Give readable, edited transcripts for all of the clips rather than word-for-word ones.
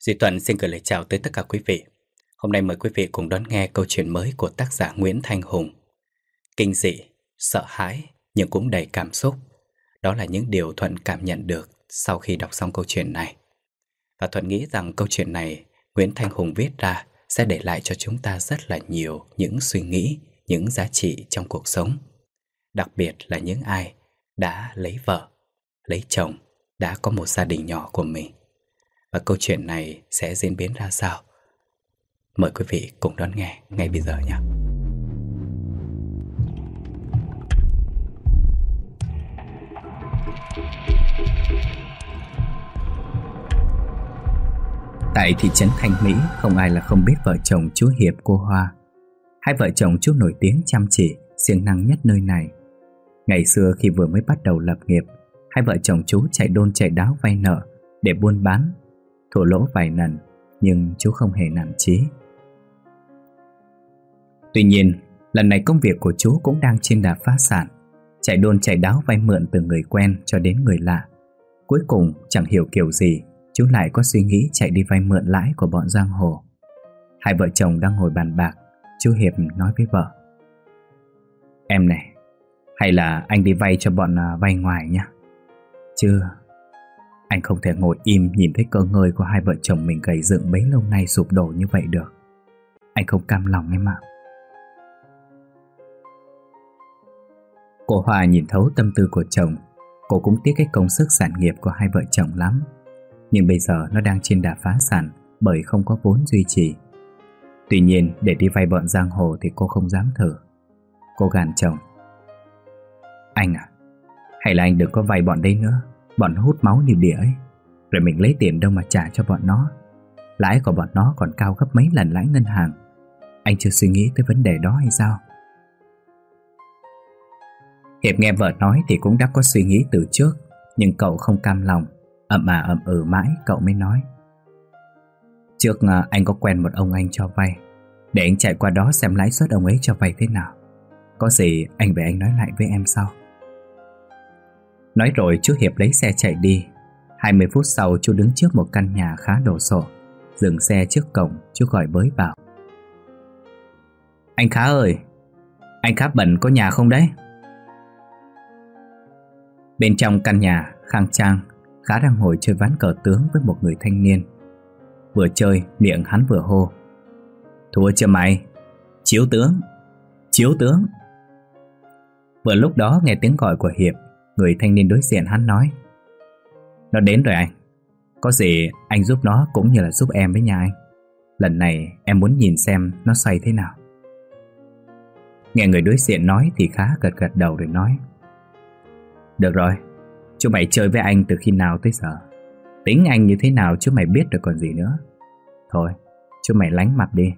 Duy Tuấn xin gửi lời chào tới tất cả quý vị. Hôm nay mời quý vị cùng đón nghe câu chuyện mới của tác giả Nguyễn Thanh Hùng. Kinh dị, sợ hãi nhưng cũng đầy cảm xúc. Đó là những điều Thuận cảm nhận được sau khi đọc xong câu chuyện này. Và Thuận nghĩ rằng câu chuyện này Nguyễn Thanh Hùng viết ra sẽ để lại cho chúng ta rất là nhiều những suy nghĩ, những giá trị trong cuộc sống. Đặc biệt là những ai đã lấy vợ, lấy chồng, đã có một gia đình nhỏ của mình. Và câu chuyện này sẽ diễn biến ra sao? Mời quý vị cùng đón nghe ngay bây giờ nhé. Tại thị trấn Thanh Mỹ, không ai là không biết vợ chồng chú Hiệp cô Hoa. Hai vợ chồng chú nổi tiếng chăm chỉ, siêng năng nhất nơi này. Ngày xưa khi vừa mới bắt đầu lập nghiệp, hai vợ chồng chú chạy đôn chạy đáo vay nợ để buôn bán, thua lỗ vài lần, nhưng chú không hề nản chí. Tuy nhiên, lần này công việc của chú cũng đang trên đà phá sản, chạy đôn chạy đáo vay mượn từ người quen cho đến người lạ. Cuối cùng chẳng hiểu kiểu gì, chú lại có suy nghĩ chạy đi vay mượn lãi của bọn giang hồ. Hai vợ chồng đang ngồi bàn bạc, chú Hiệp nói với vợ: "Em này, hay là anh đi vay cho bọn vay ngoài nhá. Chứ anh không thể ngồi im nhìn thấy cơ ngơi của hai vợ chồng mình gầy dựng bấy lâu nay sụp đổ như vậy được. Anh không cam lòng em ạ." Cô Hoa nhìn thấu tâm tư của chồng. Cô cũng tiếc cái công sức sản nghiệp của hai vợ chồng lắm, nhưng bây giờ nó đang trên đà phá sản bởi không có vốn duy trì. Tuy nhiên để đi vay bọn giang hồ thì cô không dám thử. Cô gàn chồng: "Anh à, hay là anh đừng có vay bọn đấy nữa. Bọn hút máu như đỉa ấy. Rồi mình lấy tiền đâu mà trả cho bọn nó. Lãi của bọn nó còn cao gấp mấy lần lãi ngân hàng. Anh chưa suy nghĩ tới vấn đề đó hay sao?" Hiệp nghe vợ nói thì cũng đã có suy nghĩ từ trước, nhưng cậu không cam lòng. Ậm mãi cậu mới nói: "Trước anh có quen một ông anh cho vay. Để anh chạy qua đó xem lãi suất ông ấy cho vay thế nào. Có gì anh về anh nói lại với em sau." Nói rồi chú Hiệp lấy xe chạy đi. 20 phút sau chú đứng trước một căn nhà khá đồ sộ. Dừng xe trước cổng, chú gọi với bảo: "Anh Khá ơi, anh Khá Bẩn có nhà không đấy?" Bên trong căn nhà khang trang, Khá đang ngồi chơi ván cờ tướng với một người thanh niên. Vừa chơi miệng hắn vừa hô: "Thua chưa mày? Chiếu tướng, chiếu tướng." Vừa lúc đó nghe tiếng gọi của Hiệp, người thanh niên đối diện hắn nói: "Nó đến rồi anh. Có gì anh giúp nó cũng như là giúp em với nhà anh. Lần này em muốn nhìn xem nó xoay thế nào." Nghe người đối diện nói thì Khá gật gật đầu rồi nói: "Được rồi, chú mày chơi với anh từ khi nào tới giờ? Tính anh như thế nào chú mày biết rồi còn gì nữa. Thôi, chú mày lánh mặt đi."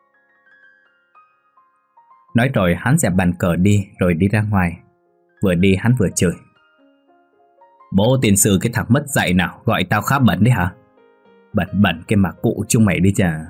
Nói rồi hắn dẹp bàn cờ đi rồi đi ra ngoài. Vừa đi hắn vừa chửi: "Bố tiền sư cái thằng mất dạy nào gọi tao Khá Bẩn đấy hả? Bẩn cái mà cụ chúng mày đi chà."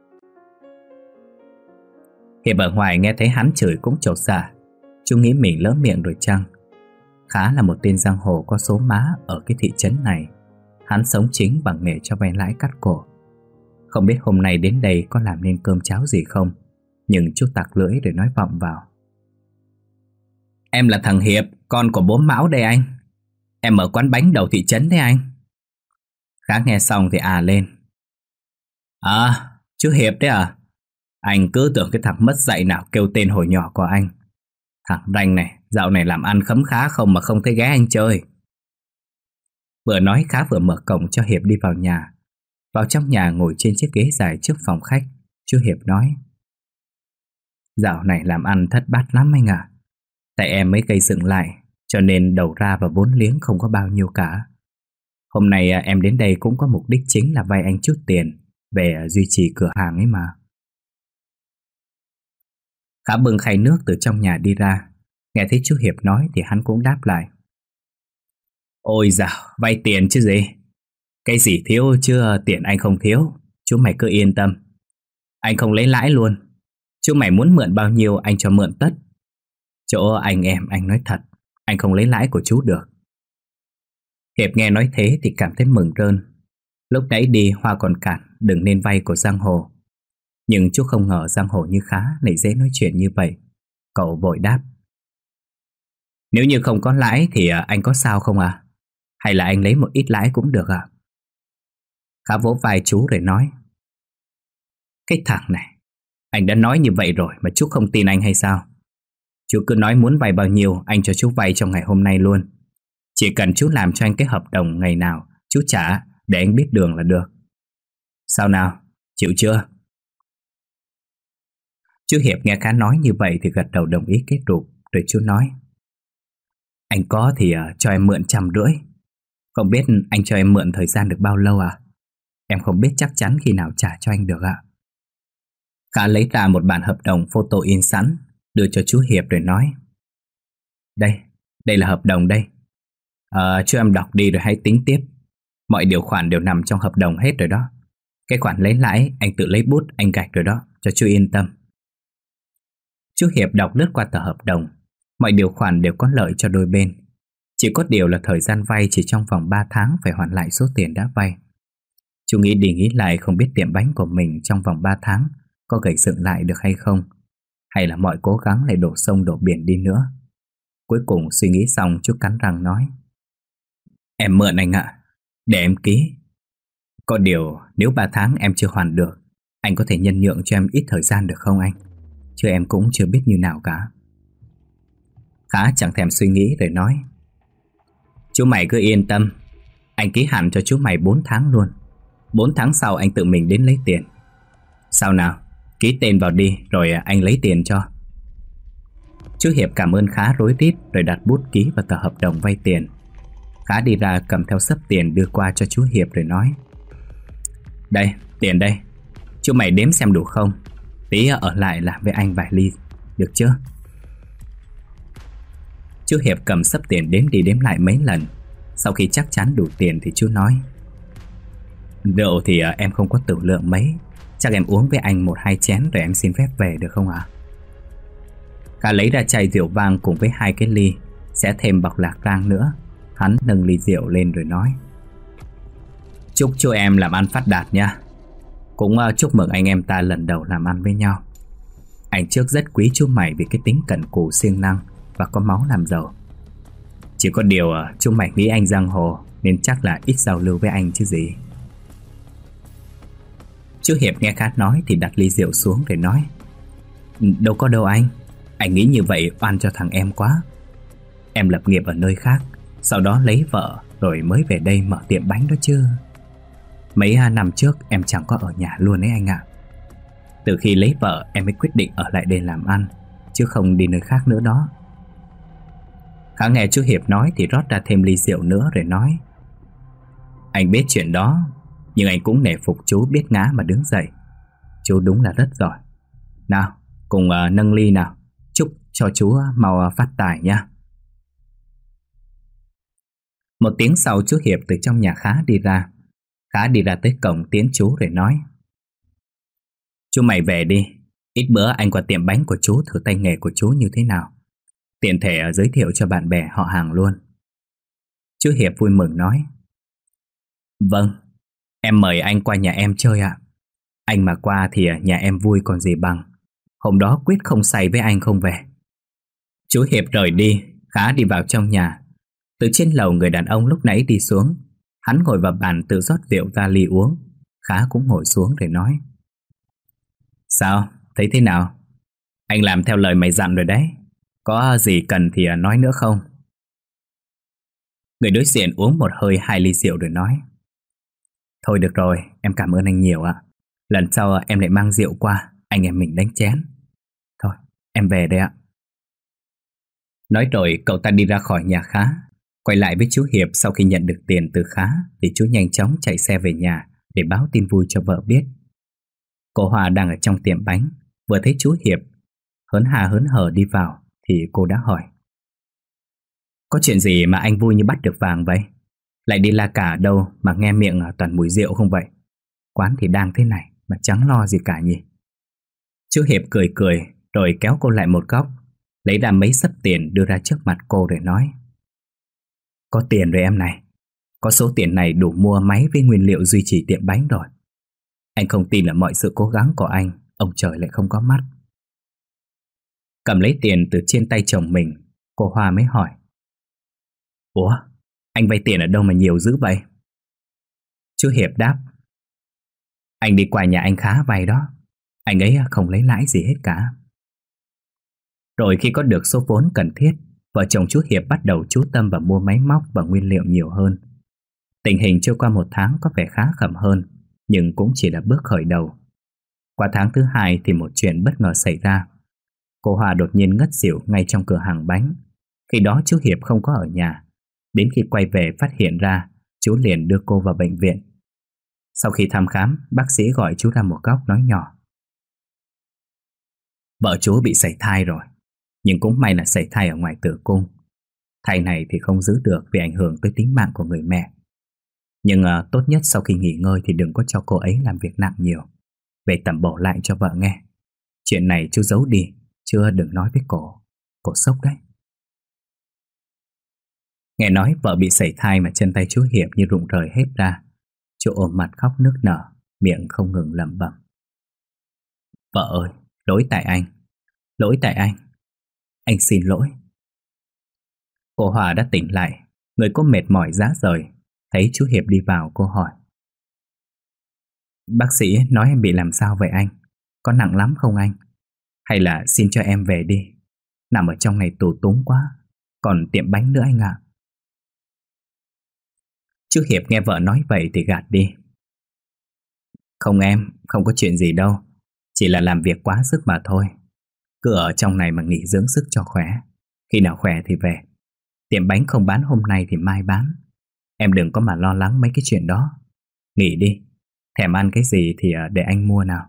Hiệp ở ngoài nghe thấy hắn chửi cũng chột dạ. Chú nghĩ mình lỡ miệng rồi chăng. Khá là một tên giang hồ có số má ở cái thị trấn này. Hắn sống chính bằng nghề cho vay lãi cắt cổ. Không biết hôm nay đến đây có làm nên cơm cháo gì không, nhưng chú tặc lưỡi rồi nói vọng vào: "Em là thằng Hiệp, con của bố Mão đây anh. Em ở quán bánh đầu thị trấn đấy anh." Khá nghe xong thì lên: "À, chú Hiệp đấy à? Anh cứ tưởng cái thằng mất dạy nào kêu tên hồi nhỏ của anh. Thằng ranh này, dạo này làm ăn khấm khá không mà không thấy ghé anh chơi." Vừa nói Khá vừa mở cổng cho Hiệp đi vào nhà. Vào trong nhà ngồi trên chiếc ghế dài trước phòng khách, chú Hiệp nói: "Dạo này làm ăn thất bát lắm anh ạ. Tại em mới gây dựng lại, cho nên đầu ra và vốn liếng không có bao nhiêu cả. Hôm nay em đến đây cũng có mục đích chính là vay anh chút tiền về duy trì cửa hàng ấy mà." Khá bưng khay nước từ trong nhà đi ra. Nghe thấy chú Hiệp nói thì hắn cũng đáp lại: "Ôi dào, vay tiền chứ gì. Cái gì thiếu chứ tiền anh không thiếu. Chú mày cứ yên tâm. Anh không lấy lãi luôn. Chú mày muốn mượn bao nhiêu anh cho mượn tất. Chỗ anh em anh nói thật, anh không lấy lãi của chú được." Hiệp nghe nói thế thì cảm thấy mừng rơn. Lúc nãy đi Hoa còn cản đừng nên vay của Giang Hồ. Nhưng chú không ngờ Giang Hồ như Khá lại dễ nói chuyện như vậy. Cậu vội đáp: Nếu như không có lãi thì anh có sao không à? Hay là anh lấy một ít lãi cũng được à? Khá vỗ vai chú rồi nói: Cái thằng này, anh đã nói như vậy rồi mà chú không tin anh hay sao? Chú cứ nói muốn vay bao nhiêu, anh cho chú vay trong ngày hôm nay luôn. Chỉ cần chú làm cho anh cái hợp đồng ngày nào chú trả để anh biết đường là được. Sao nào, chịu chưa? Chú Hiệp nghe Khá nói như vậy thì gật đầu đồng ý kết rụp. Rồi chú nói: Anh có thì cho em mượn 150. Không biết anh cho em mượn thời gian được bao lâu à? Em không biết chắc chắn khi nào trả cho anh được ạ. Khá lấy ra một bản hợp đồng photo in sẵn, đưa cho chú Hiệp rồi nói: Đây là hợp đồng đây. Cho em đọc đi rồi hãy tính tiếp. Mọi điều khoản đều nằm trong hợp đồng hết rồi đó. Cái khoản lấy lãi anh tự lấy bút anh gạch rồi đó, cho chú yên tâm. Chú Hiệp đọc lướt qua tờ hợp đồng. Mọi điều khoản đều có lợi cho đôi bên. Chỉ có điều là thời gian vay chỉ trong vòng 3 tháng phải hoàn lại số tiền đã vay. Chú nghĩ đi nghĩ lại không biết tiệm bánh của mình trong vòng 3 tháng có gầy dựng lại được hay không, hay là mọi cố gắng lại đổ sông đổ biển đi nữa. Cuối cùng suy nghĩ xong chú cắn răng nói: Em mượn anh ạ, để em ký. Có điều nếu 3 tháng em chưa hoàn được, anh có thể nhân nhượng cho em ít thời gian được không anh? Chứ em cũng chưa biết như nào cả. Khá chẳng thèm suy nghĩ rồi nói: Chú mày cứ yên tâm, anh ký hẳn cho chú mày 4 tháng luôn. 4 tháng sau anh tự mình đến lấy tiền. Sao nào, ký tên vào đi rồi anh lấy tiền cho. Chú Hiệp cảm ơn Khá rối rít rồi đặt bút ký vào tờ hợp đồng vay tiền. Khá đi ra cầm theo xấp tiền đưa qua cho chú Hiệp rồi nói: Đây, tiền đây. Chú mày đếm xem đủ không? Tí ở lại làm với anh vài ly, được chưa? Chú Hiệp cầm xấp tiền đếm đi đếm lại mấy lần. Sau khi chắc chắn đủ tiền thì chú nói: Rượu thì em không có tử lượng mấy. Chắc em uống với anh 1-2 chén rồi em xin phép về được không ạ? Khá lấy ra chai rượu vang cùng với 2 cái ly, sẽ thêm bọc lạc rang nữa. Hắn nâng ly rượu lên rồi nói: Chúc chú em làm ăn phát đạt nha. Cũng chúc mừng anh em ta lần đầu làm ăn với nhau. Anh trước rất quý chú mày vì cái tính cẩn cù siêng năng và có máu làm giàu. Chỉ có điều chú mày nghĩ anh giang hồ nên chắc là ít giao lưu với anh chứ gì. Chú Hiệp nghe Khá nói thì đặt ly rượu xuống rồi nói: Đâu có đâu anh nghĩ như vậy oan cho thằng em quá. Em lập nghiệp ở nơi khác, sau đó lấy vợ rồi mới về đây mở tiệm bánh đó chứ. Mấy năm trước em chẳng có ở nhà luôn ấy anh ạ. Từ khi lấy vợ em mới quyết định ở lại đây làm ăn, chứ không đi nơi khác nữa đó. Khá nghe chú Hiệp nói thì rót ra thêm ly rượu nữa rồi nói: Anh biết chuyện đó, nhưng anh cũng nể phục chú biết ngã mà đứng dậy. Chú đúng là rất giỏi. Nào, cùng nâng ly nào. Chúc cho chú mau phát tài nha. Một tiếng sau chú Hiệp từ trong nhà Khá đi ra. Khá đi ra tới cổng tiễn chú rồi nói: Chú mày về đi. Ít bữa anh qua tiệm bánh của chú thử tay nghề của chú như thế nào. Tiện thể giới thiệu cho bạn bè họ hàng luôn. Chú Hiệp vui mừng nói: Vâng, em mời anh qua nhà em chơi ạ. Anh mà qua thì nhà em vui còn gì bằng. Hôm đó quyết không say với anh không về. Chú Hiệp rời đi. Khá đi vào trong nhà. Từ trên lầu người đàn ông lúc nãy đi xuống. Hắn ngồi vào bàn tự rót rượu ra ly uống. Khá cũng ngồi xuống để nói: Sao, thấy thế nào? Anh làm theo lời mày dặn rồi đấy. Có gì cần thì nói nữa không? Người đối diện uống một hơi 2 ly rượu rồi nói: Thôi được rồi, em cảm ơn anh nhiều ạ. Lần sau em lại mang rượu qua, anh em mình đánh chén. Thôi, em về đây ạ. Nói rồi cậu ta đi ra khỏi nhà Khá. Quay lại với chú Hiệp sau khi nhận được tiền từ Khá thì chú nhanh chóng chạy xe về nhà để báo tin vui cho vợ biết. Cô Hoa đang ở trong tiệm bánh, vừa thấy chú Hiệp hớn há hớn hở đi vào thì cô đã hỏi: Có chuyện gì mà anh vui như bắt được vàng vậy? Lại đi la cả đâu mà nghe miệng toàn mùi rượu không vậy? Quán thì đang thế này mà chẳng lo gì cả nhỉ? Chú Hiệp cười cười rồi kéo cô lại một góc, lấy ra mấy xấp tiền đưa ra trước mặt cô rồi nói: Có tiền rồi em này. Có số tiền này đủ mua máy với nguyên liệu duy trì tiệm bánh rồi. Anh không tin là mọi sự cố gắng của anh, ông trời lại không có mắt. Cầm lấy tiền từ trên tay chồng mình, cô Hoa mới hỏi: Ủa, anh vay tiền ở đâu mà nhiều dữ vậy? Chú Hiệp đáp: Anh đi qua nhà anh Khá vay đó. Anh ấy không lấy lãi gì hết cả. Rồi khi có được số vốn cần thiết, vợ chồng chú Hiệp bắt đầu chú tâm vào mua máy móc và nguyên liệu nhiều hơn. Tình hình trôi qua 1 tháng có vẻ khá khẩm hơn, nhưng cũng chỉ là bước khởi đầu. Qua tháng thứ 2 thì một chuyện bất ngờ xảy ra. Cô Hoa đột nhiên ngất xỉu ngay trong cửa hàng bánh. Khi đó chú Hiệp không có ở nhà. Đến khi quay về phát hiện ra, chú liền đưa cô vào bệnh viện. Sau khi thăm khám, bác sĩ gọi chú ra một góc nói nhỏ: Vợ chú bị sảy thai rồi, nhưng cũng may là sảy thai ở ngoài tử cung. Thai này thì không giữ được vì ảnh hưởng tới tính mạng của người mẹ. Nhưng tốt nhất sau khi nghỉ ngơi thì đừng có cho cô ấy làm việc nặng nhiều. Về tẩm bổ lại cho vợ nghe. Chuyện này chú giấu đi, chứ đừng nói với cô. Cô sốc đấy. Nghe nói vợ bị sảy thai mà chân tay chú Hiệp như rụng rời hết ra. Chú ôm mặt khóc nức nở, miệng không ngừng lẩm bẩm: Vợ ơi, lỗi tại anh. Lỗi tại anh. Anh xin lỗi. Cô Hòa đã tỉnh lại. Người cô mệt mỏi rã rời. Thấy chú Hiệp đi vào, cô hỏi: Bác sĩ nói em bị làm sao vậy anh? Có nặng lắm không anh? Hay là xin cho em về đi. Nằm ở trong này tù túng quá. Còn tiệm bánh nữa anh ạ. Chú Hiệp nghe vợ nói vậy thì gạt đi: Không em, không có chuyện gì đâu. Chỉ là làm việc quá sức mà thôi. Cứ ở trong này mà nghỉ dưỡng sức cho khỏe. Khi nào khỏe thì về. Tiệm bánh không bán hôm nay thì mai bán. Em đừng có mà lo lắng mấy cái chuyện đó. Nghỉ đi. Thèm ăn cái gì thì để anh mua nào.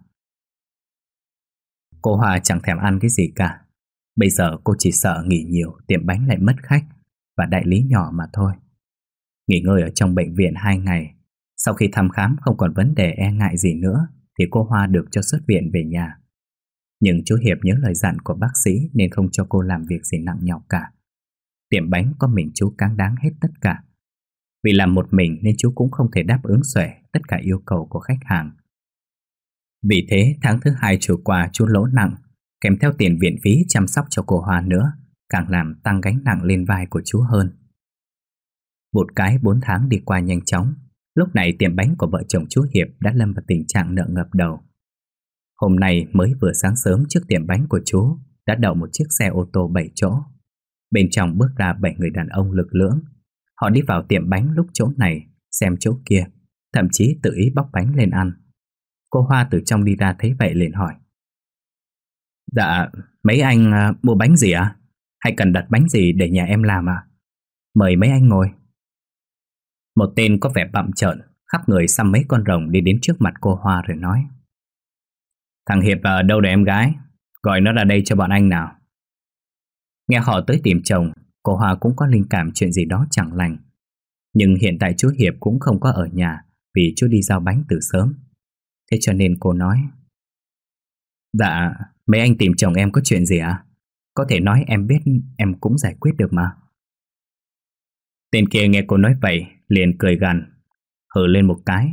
Cô Hòa chẳng thèm ăn cái gì cả. Bây giờ cô chỉ sợ nghỉ nhiều tiệm bánh lại mất khách và đại lý nhỏ mà thôi. Nghỉ ngơi ở trong bệnh viện 2 ngày. Sau khi thăm khám không còn vấn đề e ngại gì nữa thì cô Hoa được cho xuất viện về nhà. Nhưng chú Hiệp nhớ lời dặn của bác sĩ nên không cho cô làm việc gì nặng nhọc cả. Tiệm bánh có mình chú cáng đáng hết tất cả. Vì làm một mình nên chú cũng không thể đáp ứng xuể tất cả yêu cầu của khách hàng. Vì thế tháng thứ 2 trôi qua chú lỗ nặng, kèm theo tiền viện phí chăm sóc cho cô Hoa nữa, càng làm tăng gánh nặng lên vai của chú hơn. Một cái 4 tháng đi qua nhanh chóng. Lúc này tiệm bánh của vợ chồng chú Hiệp đã lâm vào tình trạng nợ ngập đầu. Hôm nay mới vừa sáng sớm, trước tiệm bánh của chú đã đậu một chiếc xe ô tô 7 chỗ. Bên trong bước ra 7 người đàn ông lực lưỡng. Họ đi vào tiệm bánh lúc chỗ này, xem chỗ kia, thậm chí tự ý bóc bánh lên ăn. Cô Hoa từ trong đi ra thấy vậy liền hỏi: Dạ, mấy anh mua bánh gì ạ? Hay cần đặt bánh gì để nhà em làm ạ? Mời mấy anh ngồi. Một tên có vẻ bặm trợn, khắp người xăm mấy con rồng đi đến trước mặt cô Hoa rồi nói: Thằng Hiệp ở đâu để em gái? Gọi nó ra đây cho bọn anh nào. Nghe họ tới tìm chồng, cô Hoa cũng có linh cảm chuyện gì đó chẳng lành. Nhưng hiện tại chú Hiệp cũng không có ở nhà vì chú đi giao bánh từ sớm. Thế cho nên cô nói: Dạ, mấy anh tìm chồng em có chuyện gì ạ? Có thể nói em biết, em cũng giải quyết được mà. Tên kia nghe cô nói vậy liền cười gằn, hừ lên một cái.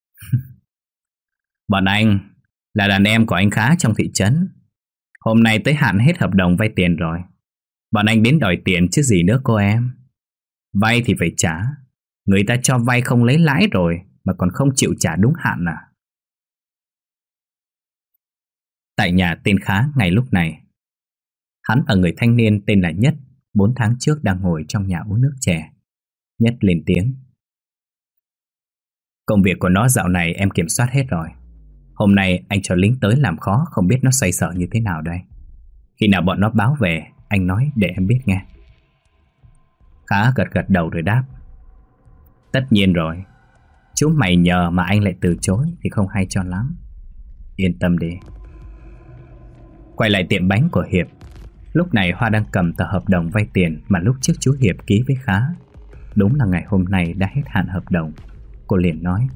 Bọn anh là đàn em của anh Khá trong thị trấn. Hôm nay tới hạn hết hợp đồng vay tiền rồi. Bọn anh đến đòi tiền chứ gì nữa cô em. Vay thì phải trả. Người ta cho vay không lấy lãi rồi mà còn không chịu trả đúng hạn à? Tại nhà tên Khá ngay lúc này, hắn và người thanh niên tên là Nhất 4 tháng trước đang ngồi trong nhà uống nước chè. Nhất lên tiếng: Công việc của nó dạo này em kiểm soát hết rồi. Hôm nay anh cho lính tới làm khó, không biết nó xoay sở như thế nào đây. Khi nào bọn nó báo về anh nói để em biết nghe. Khá gật gật đầu rồi đáp: Tất nhiên rồi. Chú mày nhờ mà anh lại từ chối thì không hay cho lắm. Yên tâm đi. Quay lại tiệm bánh của Hiệp. Lúc này Hoa đang cầm tờ hợp đồng vay tiền mà lúc trước chú Hiệp ký với Khá. Đúng là ngày hôm nay đã hết hạn hợp đồng. Cô liền nói: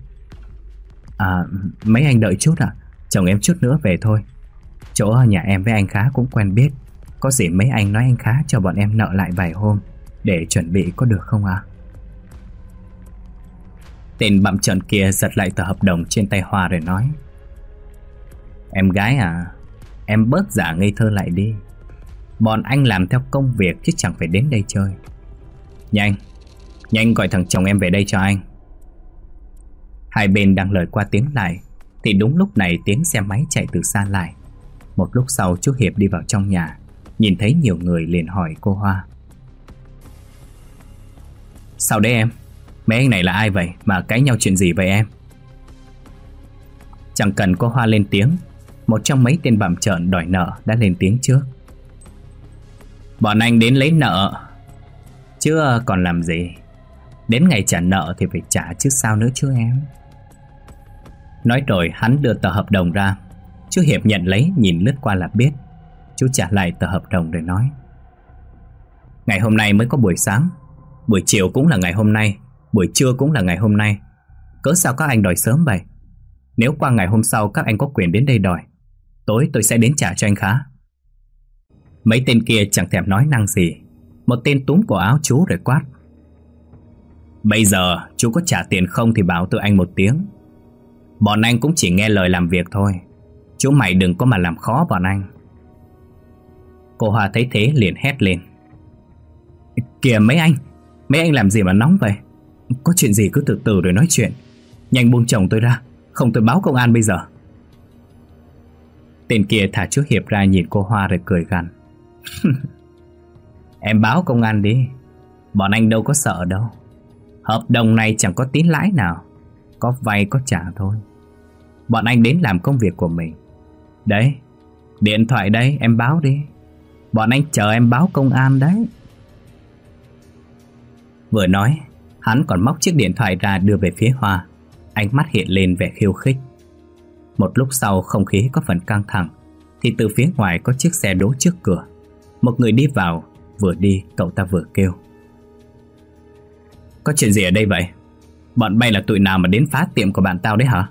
Mấy anh đợi chút à? Chồng em chút nữa về thôi. Chỗ nhà em với anh Khá cũng quen biết. Có gì mấy anh nói anh Khá cho bọn em nợ lại vài hôm để chuẩn bị có được không ạ? Tên bặm trợn kia giật lại tờ hợp đồng trên tay Hoa rồi nói: Em gái à, em bớt giả ngây thơ lại đi. Bọn anh làm theo công việc chứ chẳng phải đến đây chơi. Nhanh, nhanh gọi thằng chồng em về đây cho anh. Hai bên đang lời qua tiếng lại thì đúng lúc này tiếng xe máy chạy từ xa lại. Một lúc sau chú Hiệp đi vào trong nhà, nhìn thấy nhiều người liền hỏi cô Hoa: Sao đấy em? Mấy anh này là ai vậy mà cãi nhau chuyện gì vậy em? Chẳng cần cô Hoa lên tiếng, một trong mấy tên bặm trợn đòi nợ đã lên tiếng trước: Bọn anh đến lấy nợ chứ còn làm gì. Đến ngày trả nợ thì phải trả chứ sao nữa chứ em. Nói rồi hắn đưa tờ hợp đồng ra. Chú Hiệp nhận lấy, nhìn lướt qua là biết. Chú trả lại tờ hợp đồng rồi nói: Ngày hôm nay mới có buổi sáng, buổi chiều cũng là ngày hôm nay, buổi trưa cũng là ngày hôm nay. Cớ sao các anh đòi sớm vậy? Nếu qua ngày hôm sau các anh có quyền đến đây đòi, tối tôi sẽ đến trả cho anh Khá. Mấy tên kia chẳng thèm nói năng gì. Một tên túm cổ áo chú rồi quát: Bây giờ chú có trả tiền không thì bảo tụi anh một tiếng. Bọn anh cũng chỉ nghe lời làm việc thôi. Chú mày đừng có mà làm khó bọn anh. Cô Hoa thấy thế liền hét lên: Kìa mấy anh làm gì mà nóng vậy? Có chuyện gì cứ từ từ rồi nói chuyện. Nhanh buông chồng tôi ra, không tôi báo công an bây giờ. Tên kia thả chú Hiệp ra nhìn cô Hoa rồi cười gằn: Em báo công an đi, bọn anh đâu có sợ đâu. Hợp đồng này chẳng có tín lãi nào, có vay có trả thôi. Bọn anh đến làm công việc của mình. Đấy, điện thoại đây, em báo đi. Bọn anh chờ em báo công an đấy. Vừa nói, hắn còn móc chiếc điện thoại ra đưa về phía Hoa. Ánh mắt hiện lên vẻ khiêu khích. Một lúc sau không khí có phần căng thẳng thì từ phía ngoài có chiếc xe đỗ trước cửa. Một người đi vào, vừa đi cậu ta vừa kêu: Có chuyện gì ở đây vậy? Bọn bay là tụi nào mà đến phá tiệm của bạn tao đấy hả?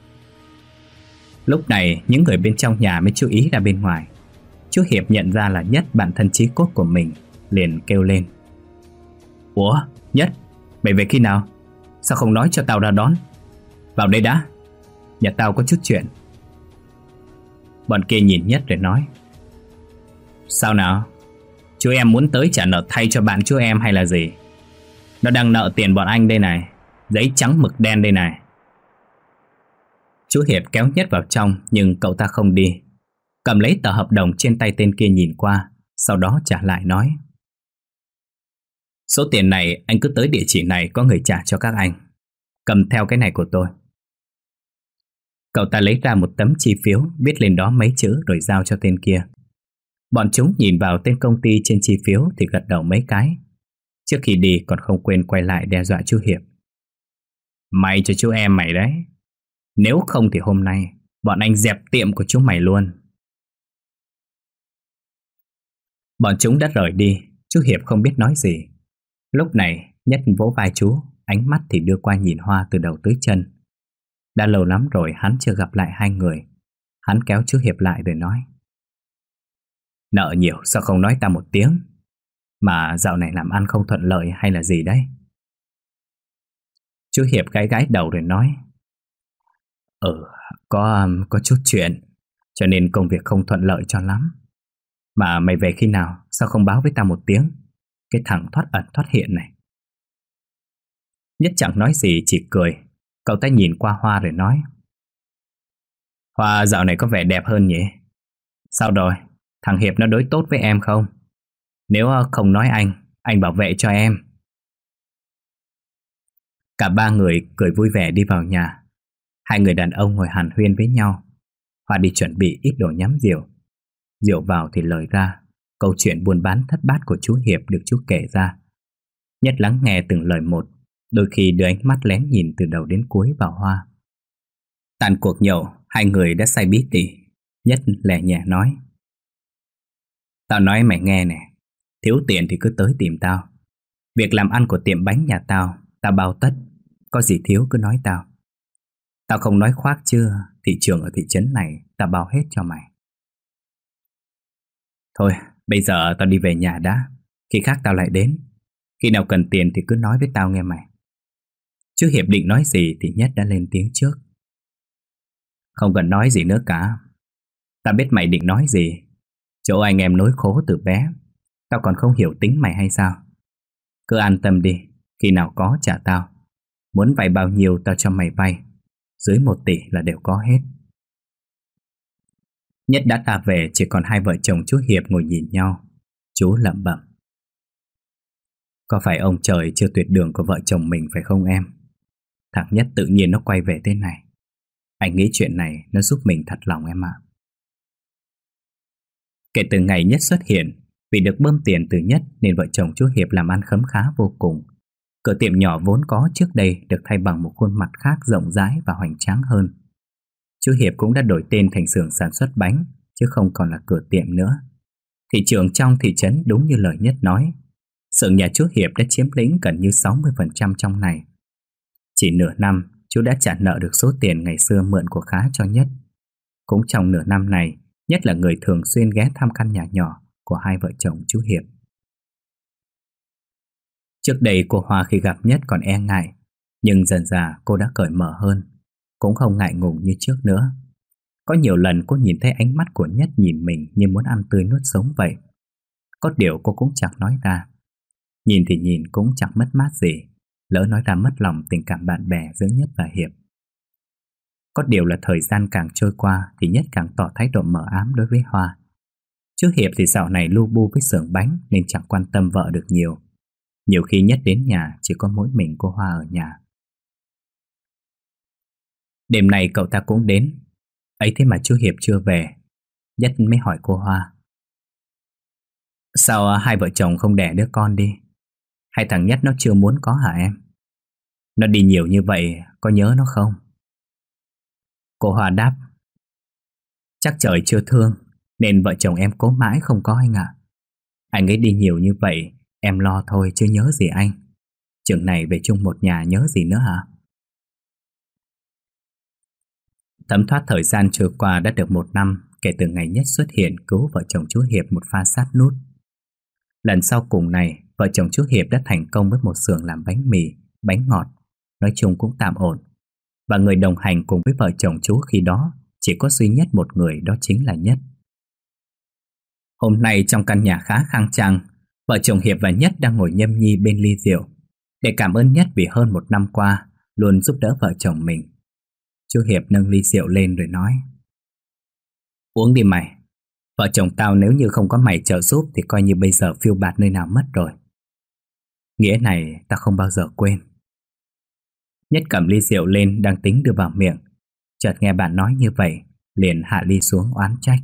Lúc này những người bên trong nhà mới chú ý ra bên ngoài. Chú Hiệp nhận ra là Nhất, bạn thân chí cốt của mình, liền kêu lên: Ủa Nhất, mày về khi nào? Sao không nói cho tao ra đón? Vào đây đã, nhà tao có chút chuyện. Bọn kia nhìn Nhất rồi nói: Sao nào? Chú em muốn tới trả nợ thay cho bạn chú em hay là gì? Nó đang nợ tiền bọn anh đây này, giấy trắng mực đen đây này. Chú Hiệp kéo Nhất vào trong nhưng cậu ta không đi. Cầm lấy tờ hợp đồng trên tay tên kia nhìn qua, sau đó trả lại nói: Số tiền này anh cứ tới địa chỉ này có người trả cho các anh. Cầm theo cái này của tôi. Cậu ta lấy ra một tấm chi phiếu, viết lên đó mấy chữ rồi giao cho tên kia. Bọn chúng nhìn vào tên công ty trên chi phiếu thì gật đầu mấy cái. Trước khi đi còn không quên quay lại đe dọa chú Hiệp: May cho chú em mày đấy, nếu không thì hôm nay bọn anh dẹp tiệm của chúng mày luôn. Bọn chúng đã rời đi. Chú Hiệp không biết nói gì. Lúc này Nhất vỗ vai chú, ánh mắt thì đưa qua nhìn Hoa từ đầu tới chân. Đã lâu lắm rồi hắn chưa gặp lại hai người. Hắn kéo chú Hiệp lại rồi nói: Nợ nhiều sao không nói ta một tiếng? Mà dạo này làm ăn không thuận lợi hay là gì đấy? Chú Hiệp gãi gãi đầu rồi nói: Có chút chuyện, cho nên công việc không thuận lợi cho lắm. Mà mày về khi nào? Sao không báo với ta một tiếng? Cái thằng thoát ẩn thoát hiện này. Nhất chẳng nói gì, chỉ cười. Cậu ta nhìn qua Hoa rồi nói: Hoa dạo này có vẻ đẹp hơn nhỉ? Sao rồi? Thằng Hiệp nó đối tốt với em không? Nếu không nói anh bảo vệ cho em. Cả ba người cười vui vẻ đi vào nhà. Hai người đàn ông ngồi hàn huyên với nhau. Hoa đi chuẩn bị ít đồ nhắm rượu. Rượu vào thì lời ra. Câu chuyện buôn bán thất bát của chú Hiệp được chú kể ra. Nhất lắng nghe từng lời một, đôi khi đưa ánh mắt lén nhìn từ đầu đến cuối vào Hoa. Tàn cuộc nhậu, hai người đã say bí tỉ. Nhất lẻ nhẹ nói: Tao nói mày nghe nè, thiếu tiền thì cứ tới tìm tao. Việc làm ăn của tiệm bánh nhà tao bao tất. Có gì thiếu cứ nói tao. Tao không nói khoác chưa, thị trường ở thị trấn này tao bao hết cho mày. Thôi, bây giờ tao đi về nhà đã. Khi khác tao lại đến. Khi nào cần tiền thì cứ nói với tao nghe mày. Chú Hiệp định nói gì thì Nhất đã lên tiếng trước. Không cần nói gì nữa cả. Ta biết mày định nói gì. Chỗ anh em nối khố từ bé, tao còn không hiểu tính mày hay sao? Cứ an tâm đi, khi nào có trả tao. Muốn vay bao nhiêu tao cho mày vay. Dưới 1 tỷ là đều có hết. Nhất đã ta về, chỉ còn hai vợ chồng chú Hiệp ngồi nhìn nhau. Chú lẩm bẩm. Có phải ông trời chưa tuyệt đường của vợ chồng mình phải không em? Thằng Nhất tự nhiên nó quay về thế này. Anh nghĩ chuyện này nó giúp mình thật lòng em ạ. Kể từ ngày Nhất xuất hiện, vì được bơm tiền từ Nhất nên vợ chồng chú Hiệp làm ăn khấm khá vô cùng. Cửa tiệm nhỏ vốn có trước đây được thay bằng một khuôn mặt khác rộng rãi và hoành tráng hơn. Chú Hiệp cũng đã đổi tên thành xưởng sản xuất bánh, chứ không còn là cửa tiệm nữa. Thị trường trong thị trấn đúng như lời Nhất nói. Xưởng nhà chú Hiệp đã chiếm lĩnh gần như 60% trong này. Chỉ nửa năm, chú đã trả nợ được số tiền ngày xưa mượn của Khá cho Nhất. Cũng trong nửa năm này, Nhất là người thường xuyên ghé thăm căn nhà nhỏ của hai vợ chồng chú Hiệp. Trước đây cô Hoa khi gặp Nhất còn e ngại, nhưng dần dà cô đã cởi mở hơn, cũng không ngại ngùng như trước nữa. Có nhiều lần cô nhìn thấy ánh mắt của Nhất nhìn mình như muốn ăn tươi nuốt sống vậy. Có điều cô cũng chẳng nói ra. Nhìn thì nhìn cũng chẳng mất mát gì, lỡ nói ra mất lòng tình cảm bạn bè giữa Nhất và Hiệp. Có điều là thời gian càng trôi qua thì Nhất càng tỏ thái độ mờ ám đối với Hoa. Chứ Hiệp thì dạo này lu bu với xưởng bánh nên chẳng quan tâm vợ được nhiều. Nhiều khi Nhất đến nhà chỉ có mỗi mình cô Hoa ở nhà. Đêm nay cậu ta cũng đến. Ấy thế mà chú Hiệp chưa về. Nhất mới hỏi cô Hoa. Sao hai vợ chồng không đẻ đứa con đi? Hay thằng Nhất nó chưa muốn có hả em? Nó đi nhiều như vậy, có nhớ nó không? Cô Hoa đáp. Chắc trời chưa thương nên vợ chồng em cố mãi không có anh ạ. Anh ấy đi nhiều như vậy, em lo thôi chứ nhớ gì anh. Chừng này về chung một nhà nhớ gì nữa hả? Thấm thoát thời gian trôi qua đã được 1 năm kể từ ngày Nhất xuất hiện cứu vợ chồng chú Hiệp một pha sát nút. Lần sau cùng này, vợ chồng chú Hiệp đã thành công với một xưởng làm bánh mì, bánh ngọt, nói chung cũng tạm ổn. Và người đồng hành cùng với vợ chồng chú khi đó chỉ có duy nhất một người, đó chính là Nhất. Hôm nay trong căn nhà khá khang trang, vợ chồng Hiệp và Nhất đang ngồi nhâm nhi bên ly rượu để cảm ơn Nhất vì hơn 1 năm qua luôn giúp đỡ vợ chồng mình. Chú Hiệp nâng ly rượu lên rồi nói. Uống đi mày. Vợ chồng tao nếu như không có mày trợ giúp thì coi như bây giờ phiêu bạt nơi nào mất rồi. Nghĩa này tao không bao giờ quên. Nhất cầm ly rượu lên đang tính đưa vào miệng, chợt nghe bạn nói như vậy, liền hạ ly xuống oán trách.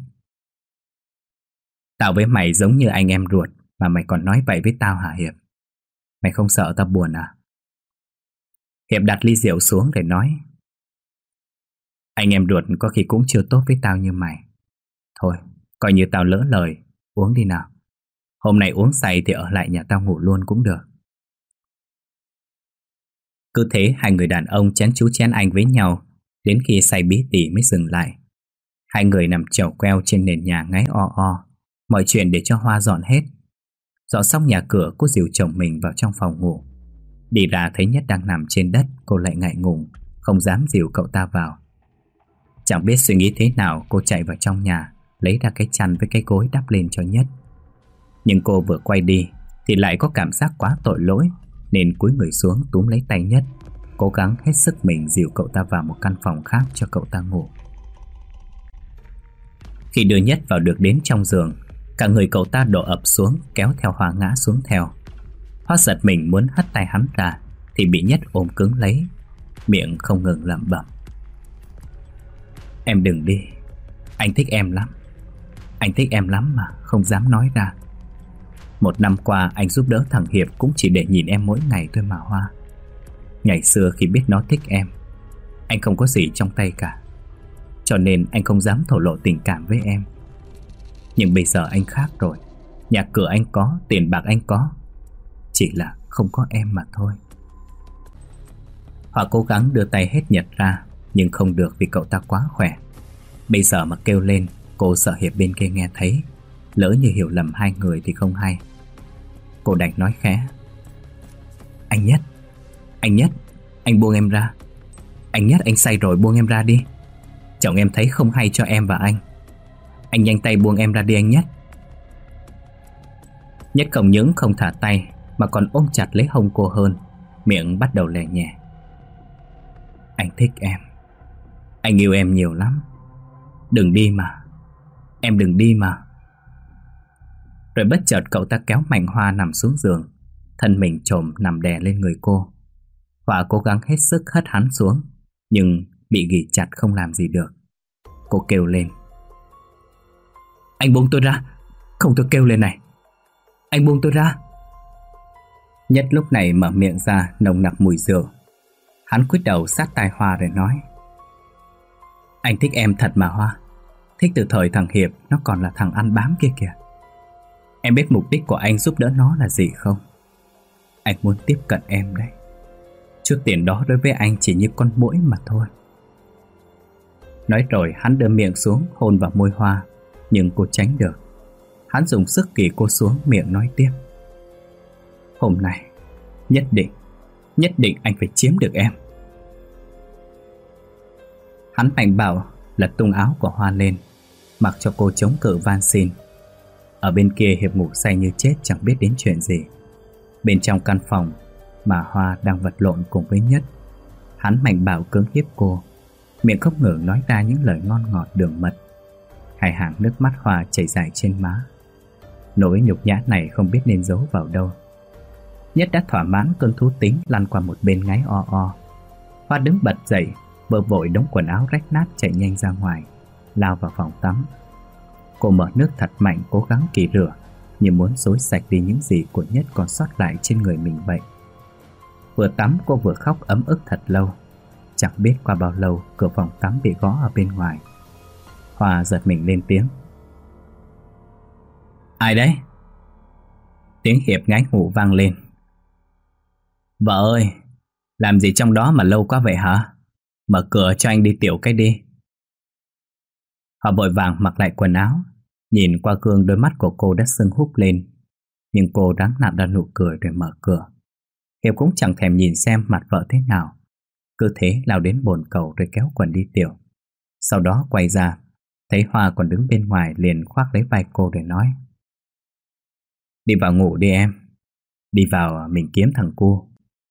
Tao với mày giống như anh em ruột mà mày còn nói vậy với tao hả Hiệp? Mày không sợ tao buồn à? Hiệp đặt ly rượu xuống để nói. Anh em ruột có khi cũng chưa tốt với tao như mày. Thôi, coi như tao lỡ lời, uống đi nào. Hôm nay uống say thì ở lại nhà tao ngủ luôn cũng được. Cứ thế hai người đàn ông chén chú chén anh với nhau, đến khi say bí tỉ mới dừng lại. Hai người nằm chèo queo trên nền nhà ngáy o o, mọi chuyện để cho Hoa dọn hết. Dọn xong nhà cửa, cô dìu chồng mình vào trong phòng ngủ. Đi ra thấy Nhất đang nằm trên đất, cô lại ngại ngùng, không dám dìu cậu ta vào. Chẳng biết suy nghĩ thế nào, cô chạy vào trong nhà, lấy ra cái chăn với cái gối đắp lên cho Nhất. Nhưng cô vừa quay đi thì lại có cảm giác quá tội lỗi, nên cúi người xuống túm lấy tay Nhất, cố gắng hết sức mình dìu cậu ta vào một căn phòng khác cho cậu ta ngủ. Khi đưa Nhất vào được đến trong giường, cả người cậu ta đổ ập xuống, kéo theo Hoa ngã xuống theo. Hoa giật mình muốn hất tay hắn ra thì bị Nhất ôm cứng lấy, miệng không ngừng lẩm bẩm. Em đừng đi, anh thích em lắm. Anh thích em lắm mà không dám nói ra. 1 năm qua anh giúp đỡ thằng Hiệp cũng chỉ để nhìn em mỗi ngày thôi mà Hoa. Ngày xưa khi biết nó thích em, anh không có gì trong tay cả, cho nên anh không dám thổ lộ tình cảm với em. Nhưng bây giờ anh khác rồi. Nhà cửa anh có, tiền bạc anh có, chỉ là không có em mà thôi. Hoa cố gắng đưa tay hết Nhật ra, nhưng không được vì cậu ta quá khỏe. Bây giờ mà kêu lên, cô sợ Hiệp bên kia nghe thấy, lỡ như hiểu lầm hai người thì không hay. Cô đành nói khẽ. Anh Nhất, Anh buông em ra. Anh Nhất, anh say rồi, buông em ra đi. Chồng em thấy không hay cho em và anh. Anh nhanh tay buông em ra đi anh Nhất. Nhất không những không thả tay mà còn ôm chặt lấy hông cô hơn, miệng bắt đầu lè nhẹ. Anh thích em. Anh yêu em nhiều lắm. Đừng đi mà. Em đừng đi mà. Rồi bất chợt cậu ta kéo mạnh Hoa nằm xuống giường, thân mình chồm nằm đè lên người cô. Hoa cố gắng hết sức hất hắn xuống, nhưng bị ghì chặt không làm gì được. Cô kêu lên. Anh buông tôi ra. Không, tôi kêu lên này. Anh buông tôi ra. Nhất lúc này mở miệng ra nồng nặc mùi rượu. Hắn cúi đầu sát tai Hoa rồi nói. Anh thích em thật mà Hoa. Thích từ thời thằng Hiệp nó còn là thằng ăn bám kia kìa. Em biết mục đích của anh giúp đỡ nó là gì không? Anh muốn tiếp cận em đấy. Chút tiền đó đối với anh chỉ như con muỗi mà thôi. Nói rồi hắn đưa miệng xuống hôn vào môi Hoa, nhưng cô tránh được. Hắn dùng sức kì cô xuống, miệng nói tiếp. Hôm nay nhất định anh phải chiếm được em. Hắn mạnh bạo lật tung áo của Hoa lên, mặc cho cô chống cự van xin. Ở bên kia Hiệp ngủ say như chết, chẳng biết đến chuyện gì. Bên trong căn phòng mà Hoa đang vật lộn cùng với Nhất, hắn mạnh bạo cưỡng hiếp cô, miệng không ngừng nói ra những lời ngon ngọt đường mật. Hai hàng nước mắt Hoa chảy dài trên má. Nỗi nhục nhã này không biết nên giấu vào đâu. Nhất đã thỏa mãn cơn thú tính, lăn qua một bên ngáy o o. Hoa đứng bật dậy, vơ vội đống quần áo rách nát chạy nhanh ra ngoài, lao vào phòng tắm. Cô mở nước thật mạnh, cố gắng kỳ rửa, như muốn xối sạch đi những gì của Nhất còn sót lại trên người mình vậy. Vừa tắm cô vừa khóc ấm ức thật lâu. Chẳng biết qua bao lâu cửa phòng tắm bị gõ ở bên ngoài. Hoa giật mình lên tiếng. Ai đấy? Tiếng Hiệp ngáy ngủ vang lên. Vợ ơi, làm gì trong đó mà lâu quá vậy hả? Mở cửa cho anh đi tiểu cái đi. Họ vội vàng mặc lại quần áo. Nhìn qua gương, đôi mắt của cô đã sưng húp lên, nhưng cô ráng nặn ra nụ cười rồi mở cửa. Hiệp cũng chẳng thèm nhìn xem mặt vợ thế nào, cứ thế lao đến bồn cầu rồi kéo quần đi tiểu. Sau đó quay ra, thấy Hoa còn đứng bên ngoài, liền khoác lấy vai cô rồi nói. Đi vào ngủ đi em. Đi vào mình kiếm thằng cu.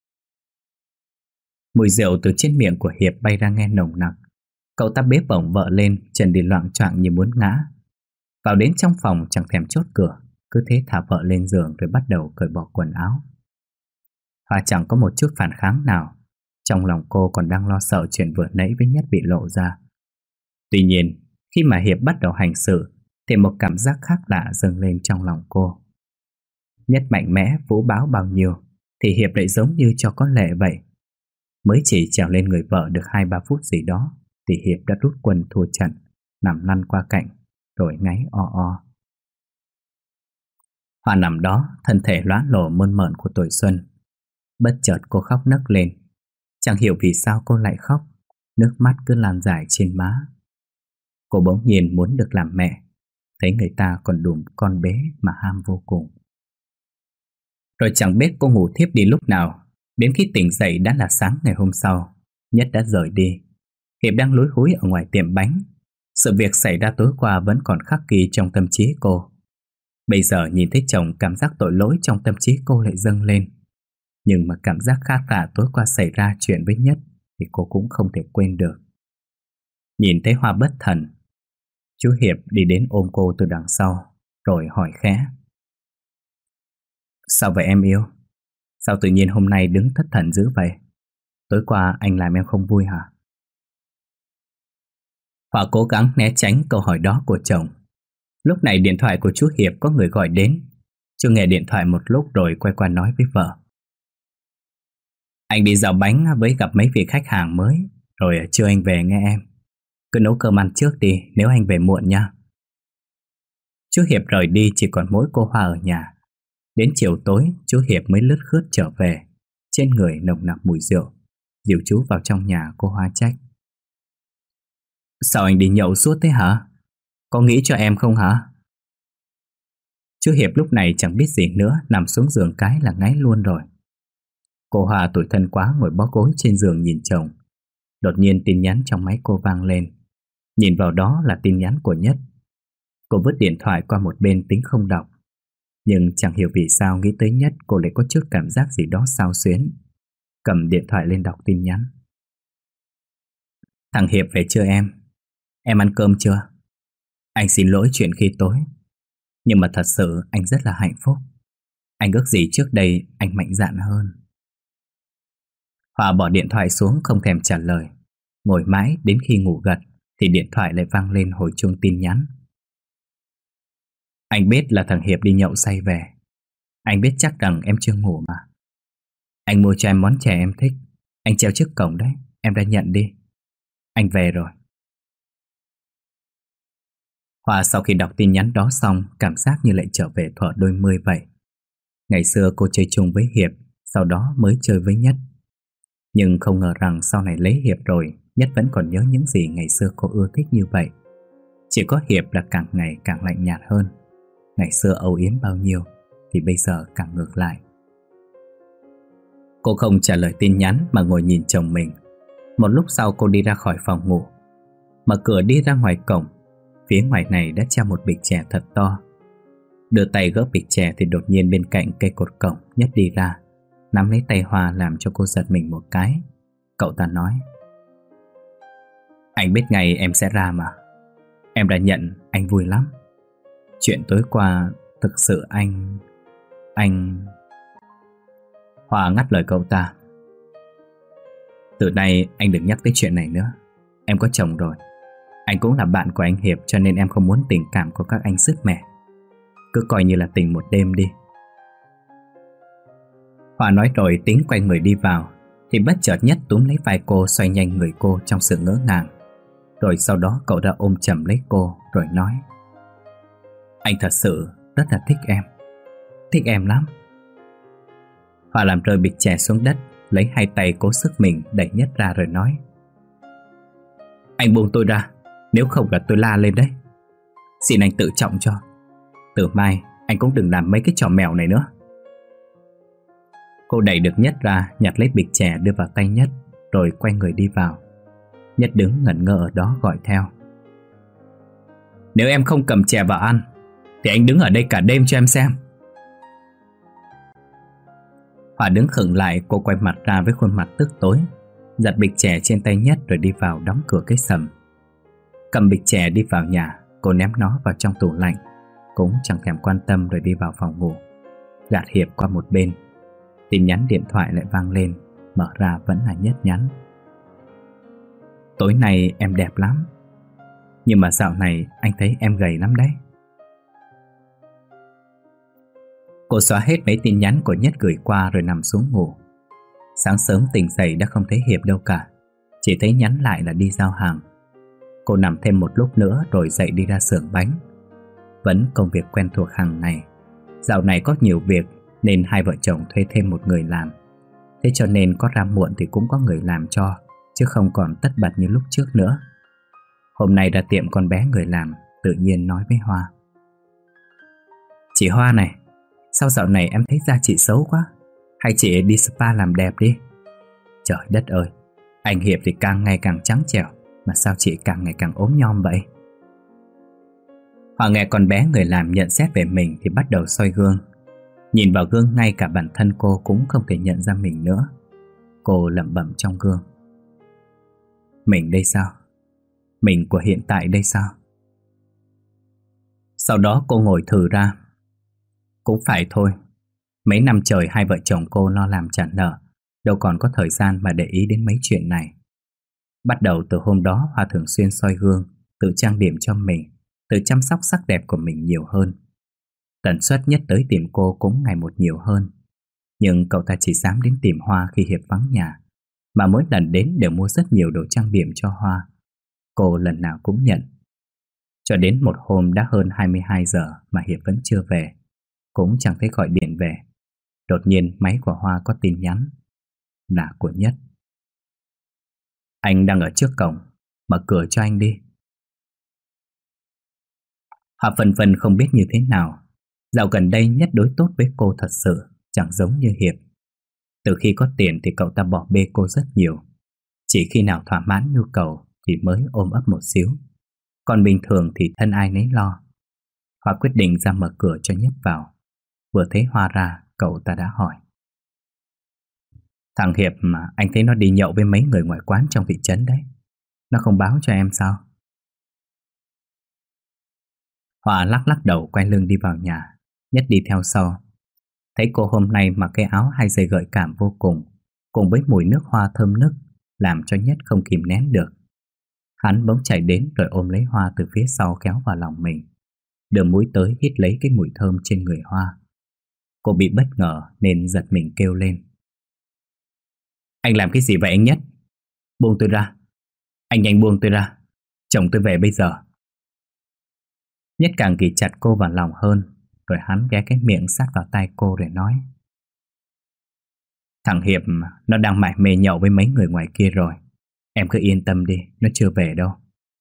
Mùi rượu từ trên miệng của Hiệp bay ra nghe nồng nặc. Cậu ta bế bổng vợ lên, chân đi loạng choạng như muốn ngã. Vào đến trong phòng chẳng thèm chốt cửa, cứ thế thả vợ lên giường rồi bắt đầu cởi bỏ quần áo. Hoa chẳng có một chút phản kháng nào. Trong lòng cô còn đang lo sợ chuyện vừa nãy với Nhất bị lộ ra. Tuy nhiên, khi mà Hiệp bắt đầu hành sự thì một cảm giác khác lạ dâng lên trong lòng cô. Nhất mạnh mẽ vũ bão bao nhiêu thì Hiệp lại giống như cho có lệ vậy. Mới chỉ trèo lên người vợ được 2-3 phút gì đó thì Hiệp đã rút quân thua trận, nằm lăn qua cạnh rồi ngáy o o. Hoa nằm đó, thân thể loáng lổ mơn mởn của tuổi xuân. Bất chợt cô khóc nấc lên. Chẳng hiểu vì sao cô lại khóc, nước mắt cứ lan dài trên má. Cô bỗng nhiên muốn được làm mẹ, thấy người ta còn đùm con bé mà ham vô cùng. Rồi chẳng biết cô ngủ thiếp đi lúc nào. Đến khi tỉnh dậy đã là sáng ngày hôm sau. Nhất đã rời đi. Hiệp đang lúi húi ở ngoài tiệm bánh. Sự việc xảy ra tối qua vẫn còn khắc ghi trong tâm trí cô. Bây giờ nhìn thấy chồng, cảm giác tội lỗi trong tâm trí cô lại dâng lên. Nhưng mà cảm giác khác lạ tối qua xảy ra chuyện với Nhất thì cô cũng không thể quên được. Nhìn thấy Hoa bất thần, chú Hiệp đi đến ôm cô từ đằng sau, rồi hỏi khẽ. Sao vậy em yêu? Sao tự nhiên hôm nay đứng thất thần dữ vậy? Tối qua anh làm em không vui hả? Hoa cố gắng né tránh câu hỏi đó của chồng. Lúc này điện thoại của chú Hiệp có người gọi đến. Chú nghe điện thoại một lúc rồi quay qua nói với vợ. Anh đi dạo bánh với gặp mấy vị khách hàng mới, rồi trưa anh về nghe em. Cứ nấu cơm ăn trước đi nếu anh về muộn nha. Chú Hiệp rời đi, chỉ còn mỗi cô Hoa ở nhà. Đến chiều tối chú Hiệp mới lướt khướt trở về, trên người nồng nặc mùi rượu. Dìu chú vào trong nhà, cô Hoa trách. Sao anh đi nhậu suốt thế hả? Có nghĩ cho em không hả? Chú Hiệp lúc này chẳng biết gì nữa, nằm xuống giường cái là ngáy luôn rồi. Cô Hoa tủi thân quá ngồi bó gối trên giường nhìn chồng. Đột nhiên tin nhắn trong máy cô vang lên. Nhìn vào đó là tin nhắn của Nhất. Cô vứt điện thoại qua một bên tính không đọc. Nhưng chẳng hiểu vì sao nghĩ tới Nhất cô lại có chút cảm giác gì đó xao xuyến. Cầm điện thoại lên đọc tin nhắn. Thằng Hiệp về chưa em? Em ăn cơm chưa? Anh xin lỗi chuyện khi tối. Nhưng mà thật sự anh rất là hạnh phúc. Anh ước gì trước đây anh mạnh dạn hơn. Hòa bỏ điện thoại xuống không thèm trả lời. Ngồi mãi đến khi ngủ gật thì điện thoại lại vang lên hồi chuông tin nhắn. Anh biết là thằng Hiệp đi nhậu say về. Anh biết chắc rằng em chưa ngủ mà. Anh mua cho em món chè em thích. Anh treo trước cổng đấy. Em ra nhận đi. Anh về rồi. Hòa sau khi đọc tin nhắn đó xong, cảm giác như lại trở về thuở đôi mươi vậy. Ngày xưa cô chơi chung với Hiệp, sau đó mới chơi với Nhất. Nhưng không ngờ rằng sau này lấy Hiệp rồi, Nhất vẫn còn nhớ những gì ngày xưa cô ưa thích như vậy. Chỉ có Hiệp là càng ngày càng lạnh nhạt hơn. Ngày xưa âu yếm bao nhiêu thì bây giờ càng ngược lại. Cô không trả lời tin nhắn mà ngồi nhìn chồng mình. Một lúc sau cô đi ra khỏi phòng ngủ. Mở cửa đi ra ngoài cổng, phía ngoài này đã treo một bịch chè thật to. Đưa tay gỡ bịch chè thì đột nhiên bên cạnh cây cột cổng Nhất đi ra, nắm lấy tay Hoa làm cho cô giật mình một cái. Cậu ta nói: Anh biết ngày em sẽ ra mà. Em đã nhận, anh vui lắm. Chuyện tối qua thực sự anh... Hoa ngắt lời cậu ta: Từ nay anh đừng nhắc tới chuyện này nữa. Em có chồng rồi. Anh cũng là bạn của anh Hiệp, cho nên em không muốn tình cảm của các anh sứt mẻ. Cứ coi như là tình một đêm đi. Hoa nói rồi tính quay người đi vào thì bất chợt Nhất túm lấy vai cô, xoay nhanh người cô trong sự ngỡ ngàng. Rồi sau đó cậu đã ôm chầm lấy cô rồi nói: Anh thật sự rất là thích em. Thích em lắm. Hoa làm rơi bịch chè xuống đất, lấy hai tay cố sức mình đẩy Nhất ra rồi nói: Anh buông tôi ra, nếu không là tôi la lên đấy. Xin anh tự trọng cho. Từ mai anh cũng đừng làm mấy cái trò mèo này nữa. Cô đẩy được Nhất ra, nhặt lấy bịch chè đưa vào tay Nhất, rồi quay người đi vào. Nhất đứng ngẩn ngơ ở đó gọi theo: Nếu em không cầm chè vào ăn thì anh đứng ở đây cả đêm cho em xem. Hòa đứng khựng lại, cô quay mặt ra với khuôn mặt tức tối, giật bịch chè trên tay Nhất rồi đi vào đóng cửa cái sầm. Cầm bịch chè đi vào nhà, cô ném nó vào trong tủ lạnh, cũng chẳng thèm quan tâm rồi đi vào phòng ngủ, gạt Hiệp qua một bên. Tin nhắn điện thoại lại vang lên, mở ra vẫn là Nhất nhắn: Tối nay em đẹp lắm, nhưng mà dạo này anh thấy em gầy lắm đấy. Cô xóa hết mấy tin nhắn của Nhất gửi qua rồi nằm xuống ngủ. Sáng sớm tỉnh dậy đã không thấy Hiệp đâu cả, chỉ thấy nhắn lại là đi giao hàng. Cô nằm thêm một lúc nữa rồi dậy đi ra xưởng bánh. Vẫn công việc quen thuộc hàng ngày. Dạo này có nhiều việc nên hai vợ chồng thuê thêm một người làm. Thế cho nên có ra muộn thì cũng có người làm cho, chứ không còn tất bật như lúc trước nữa. Hôm nay ra tiệm con bé người làm, tự nhiên nói với Hoa: Chị Hoa này, sao dạo này em thấy da chị xấu quá? Hay chị đi spa làm đẹp đi. Trời đất ơi, anh Hiệp thì càng ngày càng trắng trẻo, mà sao chị càng ngày càng ốm nhom vậy? Hoa nghe con bé người làm nhận xét về mình thì bắt đầu soi gương. Nhìn vào gương ngay cả bản thân cô cũng không thể nhận ra mình nữa. Cô lẩm bẩm trong gương: Mình đây sao? Mình của hiện tại đây sao? Sau đó cô ngồi thử ra. Cũng phải thôi, mấy năm trời hai vợ chồng cô lo làm trả nợ, đâu còn có thời gian mà để ý đến mấy chuyện này. Bắt đầu từ hôm đó Hoa thường xuyên soi gương, tự trang điểm cho mình, tự chăm sóc sắc đẹp của mình nhiều hơn. Tần suất Nhất tới tìm cô cũng ngày một nhiều hơn. Nhưng cậu ta chỉ dám đến tìm Hoa khi Hiệp vắng nhà, mà mỗi lần đến đều mua rất nhiều đồ trang điểm cho Hoa. Cô lần nào cũng nhận. Cho đến một hôm đã hơn 22 giờ mà Hiệp vẫn chưa về, cũng chẳng thấy gọi điện về. Đột nhiên máy của Hoa có tin nhắn, là của Nhất: Anh đang ở trước cổng, mở cửa cho anh đi. Hoa phân vân không biết như thế nào. Dạo gần đây Nhất đối tốt với cô thật sự, chẳng giống như Hiệp. Từ khi có tiền thì cậu ta bỏ bê cô rất nhiều. Chỉ khi nào thỏa mãn nhu cầu thì mới ôm ấp một xíu. Còn bình thường thì thân ai nấy lo. Hoa quyết định ra mở cửa cho Nhất vào. Vừa thấy Hoa ra, cậu ta đã hỏi: Thằng Hiệp mà anh thấy nó đi nhậu với mấy người ngoài quán trong thị trấn đấy. Nó không báo cho em sao? Hoa lắc lắc đầu quay lưng đi vào nhà. Nhất đi theo sau. Thấy cô hôm nay mặc cái áo 2 dây gợi cảm vô cùng với mùi nước hoa thơm nức, làm cho Nhất không kìm nén được. Hắn bỗng chạy đến rồi ôm lấy Hoa từ phía sau kéo vào lòng mình, đưa mũi tới hít lấy cái mùi thơm trên người Hoa. Cô bị bất ngờ nên giật mình kêu lên: Anh làm cái gì vậy anh Nhất? Buông tôi ra. Anh nhanh buông tôi ra. Chồng tôi về bây giờ. Nhất càng ghì chặt cô vào lòng hơn, rồi hắn ghé cái miệng sát vào tai cô rồi nói: Thằng Hiệp nó đang mải mê nhậu với mấy người ngoài kia rồi. Em cứ yên tâm đi, nó chưa về đâu.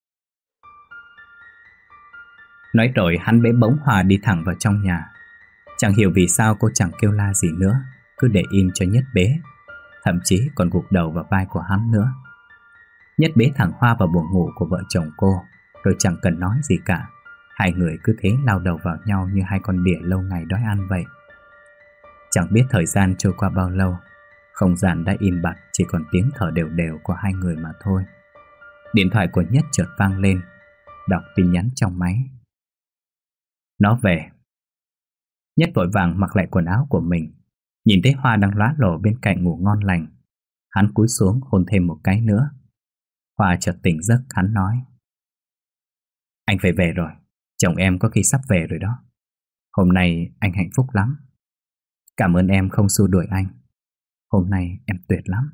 Nói rồi hắn bế bổng Hoa đi thẳng vào trong nhà. Chẳng hiểu vì sao cô chẳng kêu la gì nữa, cứ để im cho Nhất bế, thậm chí còn gục đầu vào vai của hắn nữa. Nhất bế thẳng Hoa vào buồng ngủ của vợ chồng cô, rồi chẳng cần nói gì cả. Hai người cứ thế lao đầu vào nhau như hai con đỉa lâu ngày đói ăn vậy. Chẳng biết thời gian trôi qua bao lâu, không gian đã im bặt, chỉ còn tiếng thở đều đều của hai người mà thôi. Điện thoại của Nhất chợt vang lên. Đọc tin nhắn trong máy: Nó về. Nhất vội vàng mặc lại quần áo của mình. Nhìn thấy Hoa đang lóa lổ bên cạnh ngủ ngon lành, hắn cúi xuống hôn thêm một cái nữa. Hoa chợt tỉnh giấc, hắn nói: Anh phải về rồi. Chồng em có khi sắp về rồi đó. Hôm nay anh hạnh phúc lắm. Cảm ơn em không xua đuổi anh. Hôm nay em tuyệt lắm.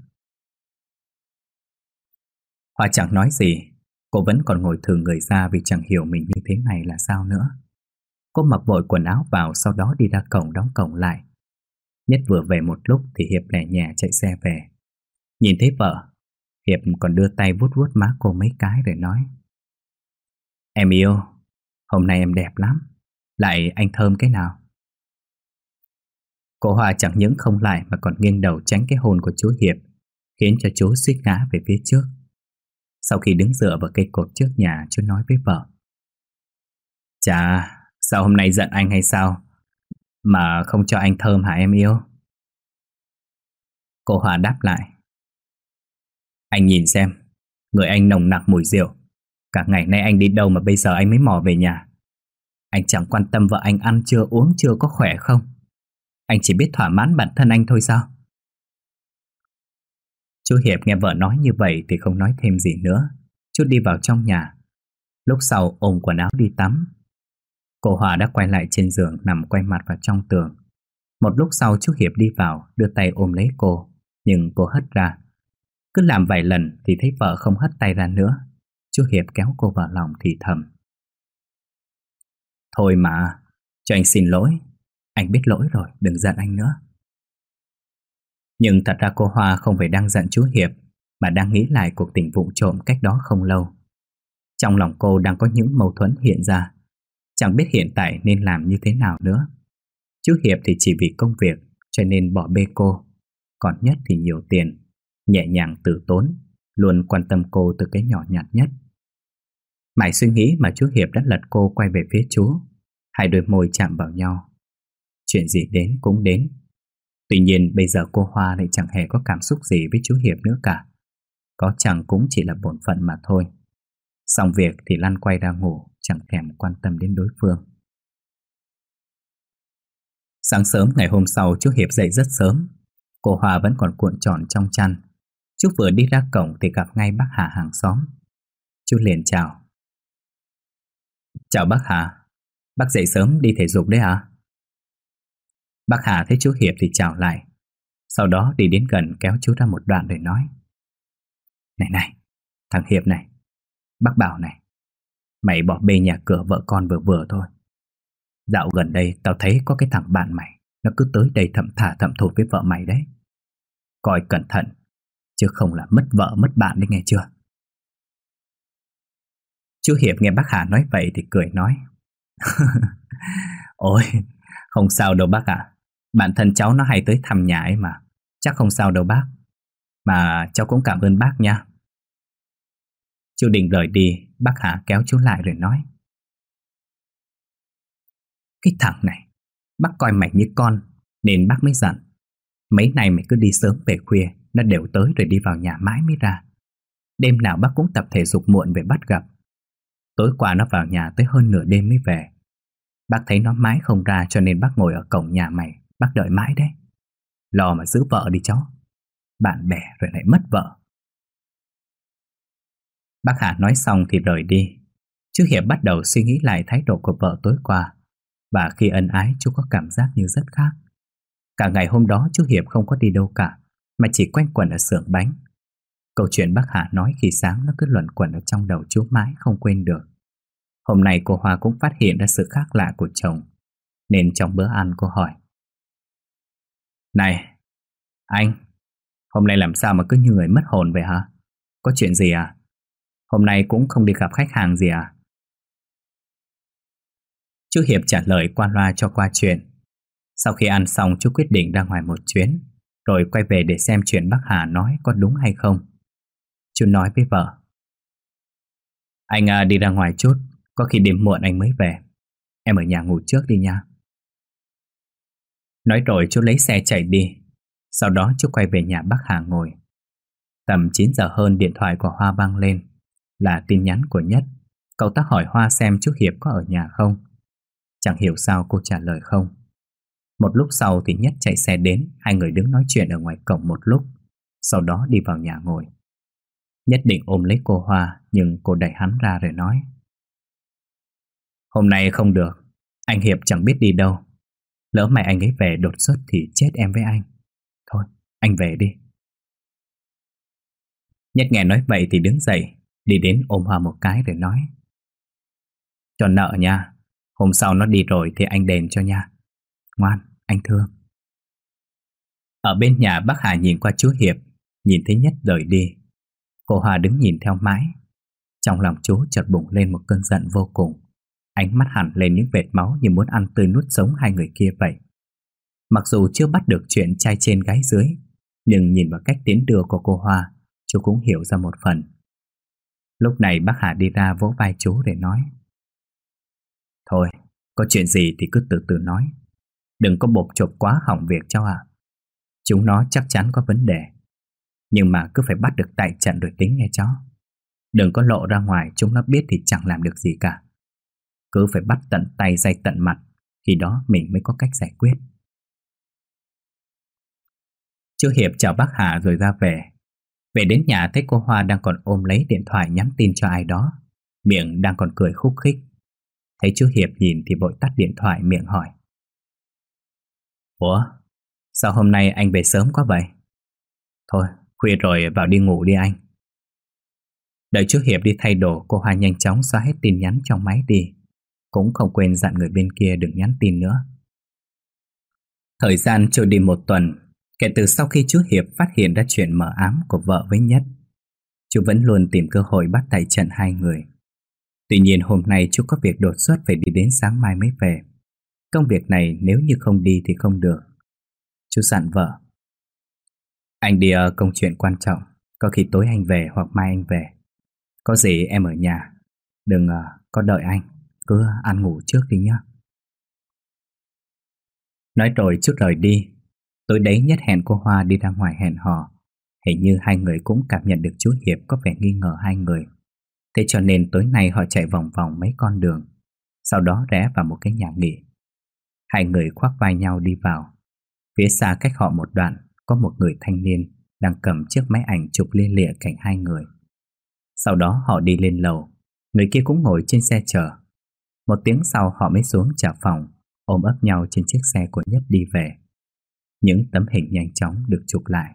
Hoa chẳng nói gì. Cô vẫn còn ngồi thừ người ra vì chẳng hiểu mình như thế này là sao nữa. Cô mặc vội quần áo vào, sau đó đi ra cổng đóng cổng lại. Nhất vừa về một lúc thì Hiệp lẻ nhẹ chạy xe về. Nhìn thấy vợ, Hiệp còn đưa tay vuốt vuốt má cô mấy cái rồi nói: Em yêu, hôm nay em đẹp lắm. Lại anh thơm cái nào? Cô Hoa chẳng những không lại mà còn nghiêng đầu tránh cái hôn của chú Hiệp, khiến cho chú suýt ngã về phía trước. Sau khi đứng dựa vào cây cột trước nhà, chú nói với vợ: Chà, sao hôm nay giận anh hay sao mà không cho anh thơm hả em yêu? Cô Hoa đáp lại: Anh nhìn xem, người anh nồng nặc mùi rượu. Cả ngày nay anh đi đâu mà bây giờ anh mới mò về nhà? Anh chẳng quan tâm vợ anh ăn chưa, uống chưa, có khỏe không? Anh chỉ biết thỏa mãn bản thân anh thôi sao? Chú Hiệp nghe vợ nói như vậy thì không nói thêm gì nữa. Chú đi vào trong nhà. Lúc sau ôm quần áo đi tắm. Cô Hòa đã quay lại trên giường, nằm quay mặt vào trong tường. Một lúc sau chú Hiệp đi vào, đưa tay ôm lấy cô, nhưng cô hất ra. Cứ làm vài lần thì thấy vợ không hất tay ra nữa. Chú Hiệp kéo cô vào lòng thì thầm: Thôi mà, cho anh xin lỗi. Anh biết lỗi rồi, đừng giận anh nữa. Nhưng thật ra cô Hoa không phải đang giận chú Hiệp, mà đang nghĩ lại cuộc tình vụng trộm cách đó không lâu. Trong lòng cô đang có những mâu thuẫn hiện ra, chẳng biết hiện tại nên làm như thế nào nữa. Chú Hiệp thì chỉ vì công việc cho nên bỏ bê cô, còn Nhất thì nhiều tiền, nhẹ nhàng từ tốn, luôn quan tâm cô từ cái nhỏ nhặt nhất. Mãi suy nghĩ mà chú Hiệp đã lật cô quay về phía chú. Hai đôi môi chạm vào nhau. Chuyện gì đến cũng đến. Tuy nhiên bây giờ cô Hoa lại chẳng hề có cảm xúc gì với chú Hiệp nữa cả. Có chẳng cũng chỉ là bổn phận mà thôi. Xong việc thì lăn quay ra ngủ, chẳng thèm quan tâm đến đối phương. Sáng sớm ngày hôm sau, chú Hiệp dậy rất sớm. Cô Hoa vẫn còn cuộn tròn trong chăn. Chú vừa đi ra cổng thì gặp ngay bác Hà hàng xóm. Chú liền chào: Chào bác Hà. Bác dậy sớm đi thể dục đấy hả? Bác Hà thấy chú Hiệp thì chào lại. Sau đó đi đến gần kéo chú ra một đoạn rồi nói: Này này, thằng Hiệp này, bác bảo này, mày bỏ bê nhà cửa vợ con vừa vừa thôi. Dạo gần đây tao thấy có cái thằng bạn mày, nó cứ tới đây thậm thà thậm thụt với vợ mày đấy. Coi cẩn thận, chứ không là mất vợ mất bạn đấy, nghe chưa? Chú Hiệp nghe bác Hà nói vậy thì cười nói: Ôi, không sao đâu bác ạ. Bạn thân cháu nó hay tới thăm nhà ấy mà. Chắc không sao đâu bác. Mà cháu cũng cảm ơn bác nha. Chú định rời đi, bác Hà kéo chú lại rồi nói: Cái thằng này, bác coi mày như con, nên bác mới dặn. Mấy nay mày cứ đi sớm về khuya, nó đều tới rồi đi vào nhà mãi mới ra. Đêm nào bác cũng tập thể dục muộn về bắt gặp. Tối qua nó vào nhà tới hơn nửa đêm mới về. Bác thấy nó mãi không ra cho nên bác ngồi ở cổng nhà mày, bác đợi mãi đấy. Lo mà giữ vợ đi cháu. Bạn bè rồi lại mất vợ. Bác Hà nói xong thì rời đi. Chú Hiệp bắt đầu suy nghĩ lại thái độ của vợ tối qua. Và khi ân ái chú có cảm giác như rất khác. Cả ngày hôm đó chú Hiệp không có đi đâu cả, mà chỉ quanh quẩn ở xưởng bánh. Câu chuyện bác Hà nói khi sáng nó cứ luẩn quẩn ở trong đầu chú mãi không quên được. Hôm nay cô Hoa cũng phát hiện ra sự khác lạ của chồng, nên trong bữa ăn cô hỏi: Này, anh, hôm nay làm sao mà cứ như người mất hồn vậy hả? Có chuyện gì à? Hôm nay cũng không đi gặp khách hàng gì à? Chú Hiệp trả lời qua loa cho qua chuyện. Sau khi ăn xong chú quyết định ra ngoài một chuyến, rồi quay về để xem chuyện bác Hà nói có đúng hay không. Chú nói với vợ: Anh đi ra ngoài chút, có khi đêm muộn anh mới về. Em ở nhà ngủ trước đi nha. Nói rồi chú lấy xe chạy đi. Sau đó chú quay về nhà bác Hà ngồi. Tầm 9 giờ hơn điện thoại của Hoa vang lên. Là tin nhắn của Nhất. Cậu ta hỏi Hoa xem chú Hiệp có ở nhà không. Chẳng hiểu sao cô trả lời không. Một lúc sau thì Nhất chạy xe đến. Hai người đứng nói chuyện ở ngoài cổng một lúc, sau đó đi vào nhà ngồi. Nhất định ôm lấy cô Hoa, nhưng cô đẩy hắn ra rồi nói: Hôm nay không được, anh Hiệp chẳng biết đi đâu. Lỡ mày anh ấy về đột xuất thì chết em với anh. Thôi, anh về đi. Nhất nghe nói vậy thì đứng dậy, đi đến ôm Hoa một cái rồi nói: Cho nợ nha, hôm sau nó đi rồi thì anh đền cho nha. Ngoan, anh thương. Ở bên nhà bác Hà nhìn qua chú Hiệp, nhìn thấy Nhất rời đi. Cô Hoa đứng nhìn theo mãi. Trong lòng chú chợt bùng lên một cơn giận vô cùng. Ánh mắt hằn lên những vệt máu như muốn ăn tươi nuốt sống hai người kia vậy. Mặc dù chưa bắt được chuyện trai trên gái dưới, nhưng nhìn vào cách tiến đưa của cô Hoa, chú cũng hiểu ra một phần. Lúc này bác Hà đi ra vỗ vai chú để nói: Thôi, có chuyện gì thì cứ từ từ nói. Đừng có bộp chộp quá hỏng việc cháu ạ. Chúng nó chắc chắn có vấn đề, nhưng mà cứ phải bắt được tại trận rồi tính nghe cháu. Đừng có lộ ra ngoài chúng nó biết thì chẳng làm được gì cả. Cứ phải bắt tận tay day tận mặt, khi đó mình mới có cách giải quyết. Chú Hiệp chào bác Hà rồi ra về. Về đến nhà thấy cô Hoa đang còn ôm lấy điện thoại nhắn tin cho ai đó, miệng đang còn cười khúc khích. Thấy chú Hiệp nhìn thì vội tắt điện thoại, miệng hỏi: Ủa, sao hôm nay anh về sớm quá vậy? Thôi, khuya rồi vào đi ngủ đi anh. Đợi chú Hiệp đi thay đồ, cô Hoa nhanh chóng xóa hết tin nhắn trong máy đi, cũng không quên dặn người bên kia đừng nhắn tin nữa. Thời gian trôi đi một tuần, kể từ sau khi chú Hiệp phát hiện ra chuyện mờ ám của vợ với Nhất. Chú vẫn luôn tìm cơ hội bắt tay trận hai người. Tuy nhiên hôm nay chú có việc đột xuất phải đi đến sáng mai mới về. Công việc này nếu như không đi thì không được. Chú dặn vợ: Anh đi công chuyện quan trọng, có khi tối anh về hoặc mai anh về. Có gì em ở nhà, đừng có đợi anh, cứ ăn ngủ trước đi nhé. Nói rồi chút rời đi. Tối đấy Nhất hẹn cô Hoa đi ra ngoài hẹn hò. Hình như hai người cũng cảm nhận được chú Hiệp có vẻ nghi ngờ hai người. Thế cho nên tối nay họ chạy vòng vòng mấy con đường, sau đó rẽ vào một cái nhà nghỉ. Hai người khoác vai nhau đi vào. Phía xa cách họ một đoạn, có một người thanh niên đang cầm chiếc máy ảnh chụp lia lịa cạnh hai người. Sau đó họ đi lên lầu. Người kia cũng ngồi trên xe chờ. Một tiếng sau họ mới xuống trả phòng, ôm ấp nhau trên chiếc xe của Nhất đi về. Những tấm hình nhanh chóng được chụp lại.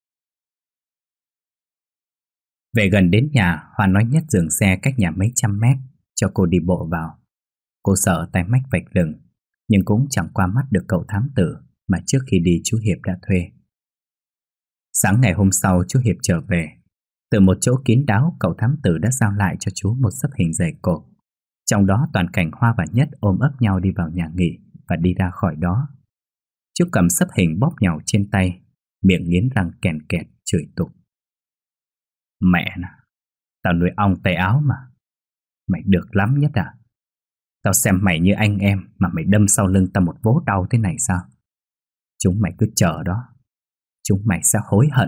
Về gần đến nhà, Hoa nói Nhất dừng xe cách nhà mấy trăm mét, cho cô đi bộ vào. Cô sợ tai mách vạch lừng, nhưng cũng chẳng qua mắt được cậu thám tử mà trước khi đi chú Hiệp đã thuê. Sáng ngày hôm sau chú Hiệp trở về. Từ một chỗ kín đáo, cậu thám tử đã giao lại cho chú một xấp hình dày cộp. Trong đó toàn cảnh Hoa và Nhất ôm ấp nhau đi vào nhà nghỉ và đi ra khỏi đó. Chú cầm xấp hình bóp nhàu trên tay, miệng nghiến răng kèn kẹt chửi tục. Mẹ nè, tao nuôi ong tay áo mà. Mày được lắm nhất à? Tao xem mày như anh em mà mày đâm sau lưng tao một vố đau thế này sao? Chúng mày cứ chờ đó, chúng mày sẽ hối hận.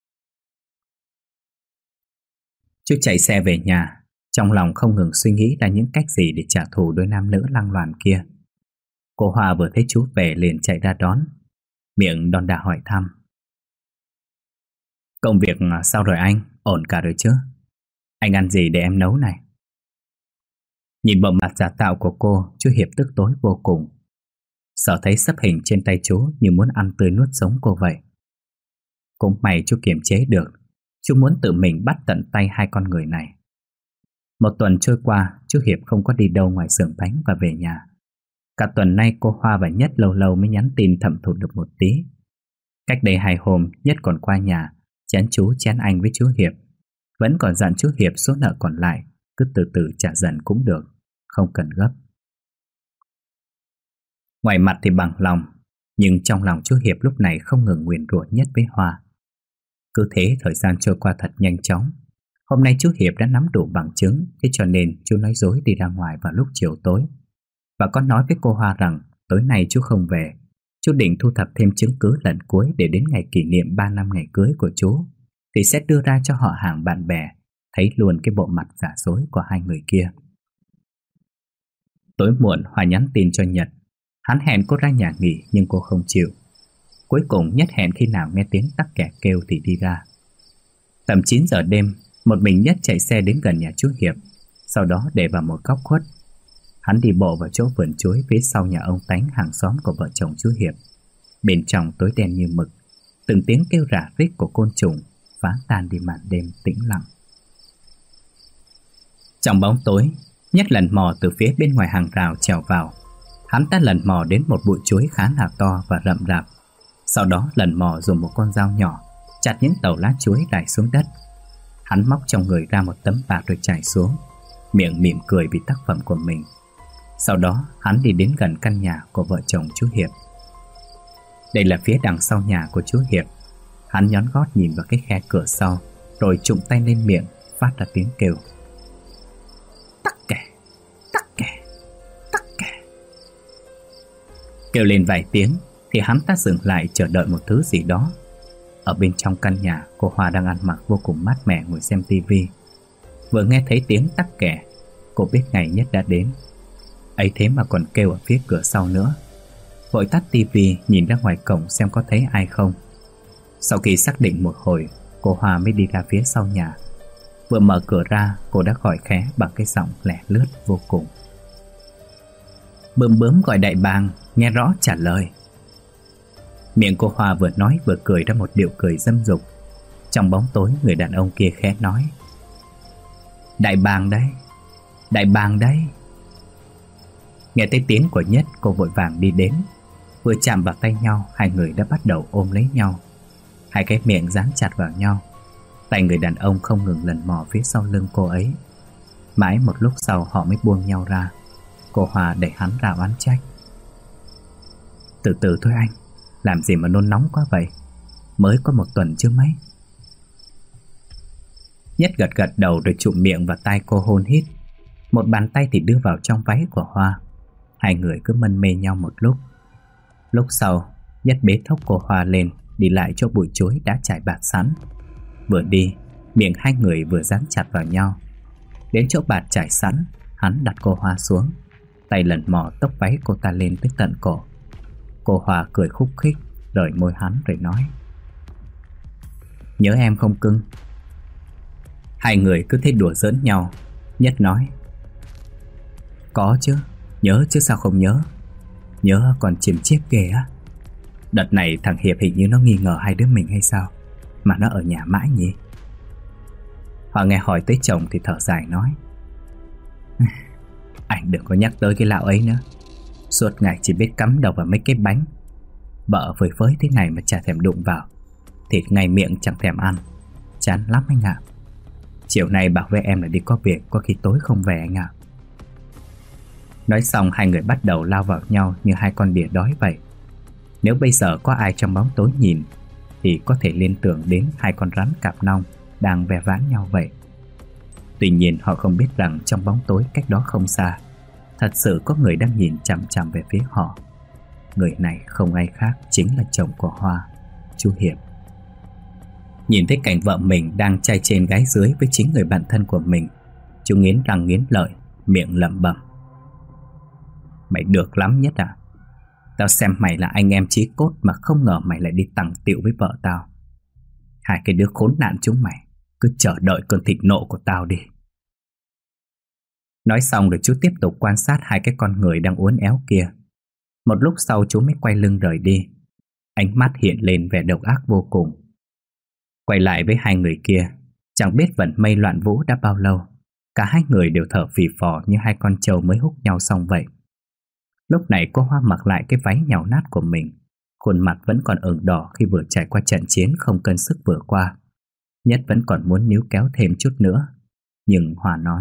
Chú chạy xe về nhà, trong lòng không ngừng suy nghĩ ra những cách gì để trả thù đôi nam nữ lăng loàn kia. Cô Hoa vừa thấy chú về liền chạy ra đón, miệng đon đả hỏi thăm. Công việc sao rồi anh? Ổn cả rồi chứ? Anh ăn gì để em nấu này? Nhìn bộ mặt giả tạo của cô, chú Hiệp tức tối vô cùng. Sợ thấy sấp hình trên tay chú như muốn ăn tươi nuốt sống cô vậy. Cũng may chú kiềm chế được. Chú muốn tự mình bắt tận tay hai con người này. Một tuần trôi qua, chú Hiệp không có đi đâu ngoài xưởng bánh và về nhà. Cả tuần nay cô Hoa và Nhất lâu lâu mới nhắn tin thẩm thụt được một tí. Cách đây 2 hôm, Nhất còn qua nhà chén chú chén anh với chú Hiệp. Vẫn còn dặn chú Hiệp số nợ còn lại cứ từ từ trả dần cũng được, không cần gấp. Ngoài mặt thì bằng lòng, nhưng trong lòng chú Hiệp lúc này không ngừng nguyền rủa Nhất với Hoa. Cứ thế thời gian trôi qua thật nhanh chóng. Hôm nay chú Hiệp đã nắm đủ bằng chứng, thế cho nên chú nói dối đi ra ngoài vào lúc chiều tối. Và có nói với cô Hoa rằng tối nay chú không về. Chú định thu thập thêm chứng cứ lần cuối để đến ngày kỷ niệm 3 năm ngày cưới của chú thì sẽ đưa ra cho họ hàng bạn bè thấy luôn cái bộ mặt giả dối của hai người kia. Tối muộn Hoa nhắn tin cho Nhật. Hắn hẹn cô ra nhà nghỉ nhưng cô không chịu. Cuối cùng Nhất hẹn khi nào nghe tiếng tắc kè kêu thì đi ra. Tầm 9 giờ đêm, một mình Nhất chạy xe đến gần nhà chú Hiệp, sau đó để vào một góc khuất. Hắn đi bộ vào chỗ vườn chuối phía sau nhà ông Tánh, hàng xóm của vợ chồng chú Hiệp. Bên trong tối đen như mực, từng tiếng kêu rả rích của côn trùng phá tan đi màn đêm tĩnh lặng. Trong bóng tối, Nhất lần mò từ phía bên ngoài hàng rào trèo vào. Hắn ta lần mò đến một bụi chuối khá là to và rậm rạp. Sau đó lần mò dùng một con dao nhỏ chặt những tàu lá chuối rải xuống đất. Hắn móc trong người ra một tấm bạc rồi trải xuống, miệng mỉm cười vì tác phẩm của mình. Sau đó hắn đi đến gần căn nhà của vợ chồng chú Hiệp. Đây là phía đằng sau nhà của chú Hiệp. Hắn nhón gót nhìn vào cái khe cửa sau, rồi trụm tay lên miệng, phát ra tiếng kêu. Tắc kè, tắc kè, tắc kè. Kêu lên vài tiếng thì hắn ta dừng lại chờ đợi một thứ gì đó. Ở bên trong căn nhà, cô Hoa đang ăn mặc vô cùng mát mẻ ngồi xem tivi. Vừa nghe thấy tiếng tắc kè, cô biết ngày Nhất đã đến. Ấy thế mà còn kêu ở phía cửa sau nữa. Vội tắt tivi nhìn ra ngoài cổng xem có thấy ai không. Sau khi xác định một hồi, cô Hoa mới đi ra phía sau nhà. Vừa mở cửa ra, cô đã gọi khẽ bằng cái giọng lẻ lướt vô cùng. Bướm bướm gọi đại bàng, nghe rõ trả lời. Miệng cô Hoa vừa nói vừa cười ra một điệu cười dâm dục. Trong bóng tối, người đàn ông kia khẽ nói. Đại bàng đấy, đại bàng đấy. Nghe thấy tiếng của Nhất, cô vội vàng đi đến. Vừa chạm vào tay nhau, hai người đã bắt đầu ôm lấy nhau. Hai cái miệng dán chặt vào nhau. Tay người đàn ông không ngừng lần mò phía sau lưng cô ấy. Mãi một lúc sau họ mới buông nhau ra. Cô Hoa đẩy hắn ra oán trách. Từ từ thôi anh, làm gì mà nôn nóng quá vậy? Mới có 1 tuần chứ mấy. Nhất gật gật đầu rồi chụm miệng vào tai cô hôn hít. Một bàn tay thì đưa vào trong váy của Hoa. Hai người cứ mân mê nhau một lúc. Lúc sau, Nhất bế thốc cô Hoa lên, đi lại chỗ bụi chuối đã trải bạt sẵn. Vừa đi, miệng hai người vừa dán chặt vào nhau. Đến chỗ bạt trải sẵn, hắn đặt cô Hoa xuống, tay lần mò tóc váy cô ta lên tới tận cổ. Cô Hoa cười khúc khích, rời môi hắn rồi nói. Nhớ em không cưng? Hai người cứ thấy đùa giỡn nhau. Nhất nói. Có chứ, nhớ chứ sao không nhớ. Nhớ còn chìm chiếp ghê á. Đợt này thằng Hiệp hình như nó nghi ngờ hai đứa mình hay sao mà nó ở nhà mãi nhỉ. Họ nghe hỏi tới chồng thì thở dài nói. Anh đừng có nhắc tới cái lão ấy nữa. Suốt ngày chỉ biết cắm đầu vào mấy cái bánh. Vợ phơi phới thế này mà chả thèm đụng vào, thịt ngay miệng chẳng thèm ăn. Chán lắm anh ạ. Chiều nay bảo với em là đi có việc, có khi tối không về anh ạ. Nói xong hai người bắt đầu lao vào nhau như hai con đỉa đói vậy. Nếu bây giờ có ai trong bóng tối nhìn thì có thể liên tưởng đến hai con rắn cạp nong đang ve vãn nhau vậy. Tuy nhiên họ không biết rằng trong bóng tối cách đó không xa, thật sự có người đang nhìn chằm chằm về phía họ. Người này không ai khác chính là chồng của Hoa, chú Hiệp. Nhìn thấy cảnh vợ mình đang trai trên gái dưới với chính người bạn thân của mình, chú nghiến răng nghiến lợi, miệng lẩm bẩm: "Mày được lắm Nhất à? Tao xem mày là anh em chí cốt mà không ngờ mày lại đi tằng tịu với vợ tao. Hai cái đứa khốn nạn chúng mày, cứ chờ đợi cơn thịnh nộ của tao đi." Nói xong rồi chú tiếp tục quan sát hai cái con người đang uốn éo kia. Một lúc sau chú mới quay lưng rời đi. Ánh mắt hiện lên vẻ độc ác vô cùng. Quay lại với hai người kia, chẳng biết vận mây loạn vũ đã bao lâu, cả hai người đều thở phì phò như hai con trâu mới húc nhau xong vậy. Lúc này cô Hoa mặc lại cái váy nhàu nát của mình, khuôn mặt vẫn còn ửng đỏ khi vừa trải qua trận chiến không cân sức vừa qua. Nhất vẫn còn muốn níu kéo thêm chút nữa, nhưng Hoa nói: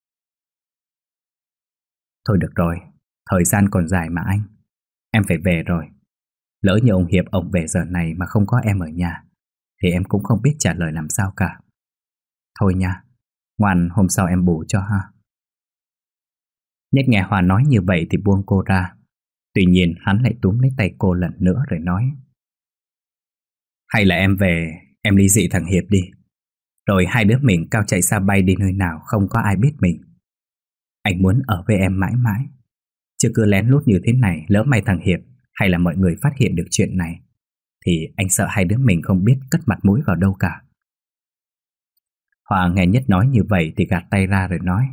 "Thôi được rồi, thời gian còn dài mà anh. Em phải về rồi. Lỡ như ông Hiệp ông về giờ này mà không có em ở nhà thì em cũng không biết trả lời làm sao cả. Thôi nha, ngoan hôm sau em bù cho ha." Nhất nghe Hoa nói như vậy thì buông cô ra. Tuy nhiên hắn lại túm lấy tay cô lần nữa rồi nói: "Hay là em về, em ly dị thằng Hiệp đi. Rồi hai đứa mình cao chạy xa bay đi nơi nào không có ai biết mình. Anh muốn ở với em mãi mãi. Chứ cứ lén lút như thế này, lỡ may thằng Hiệp hay là mọi người phát hiện được chuyện này thì anh sợ hai đứa mình không biết cất mặt mũi vào đâu cả." Hoa nghe Nhất nói như vậy thì gạt tay ra rồi nói: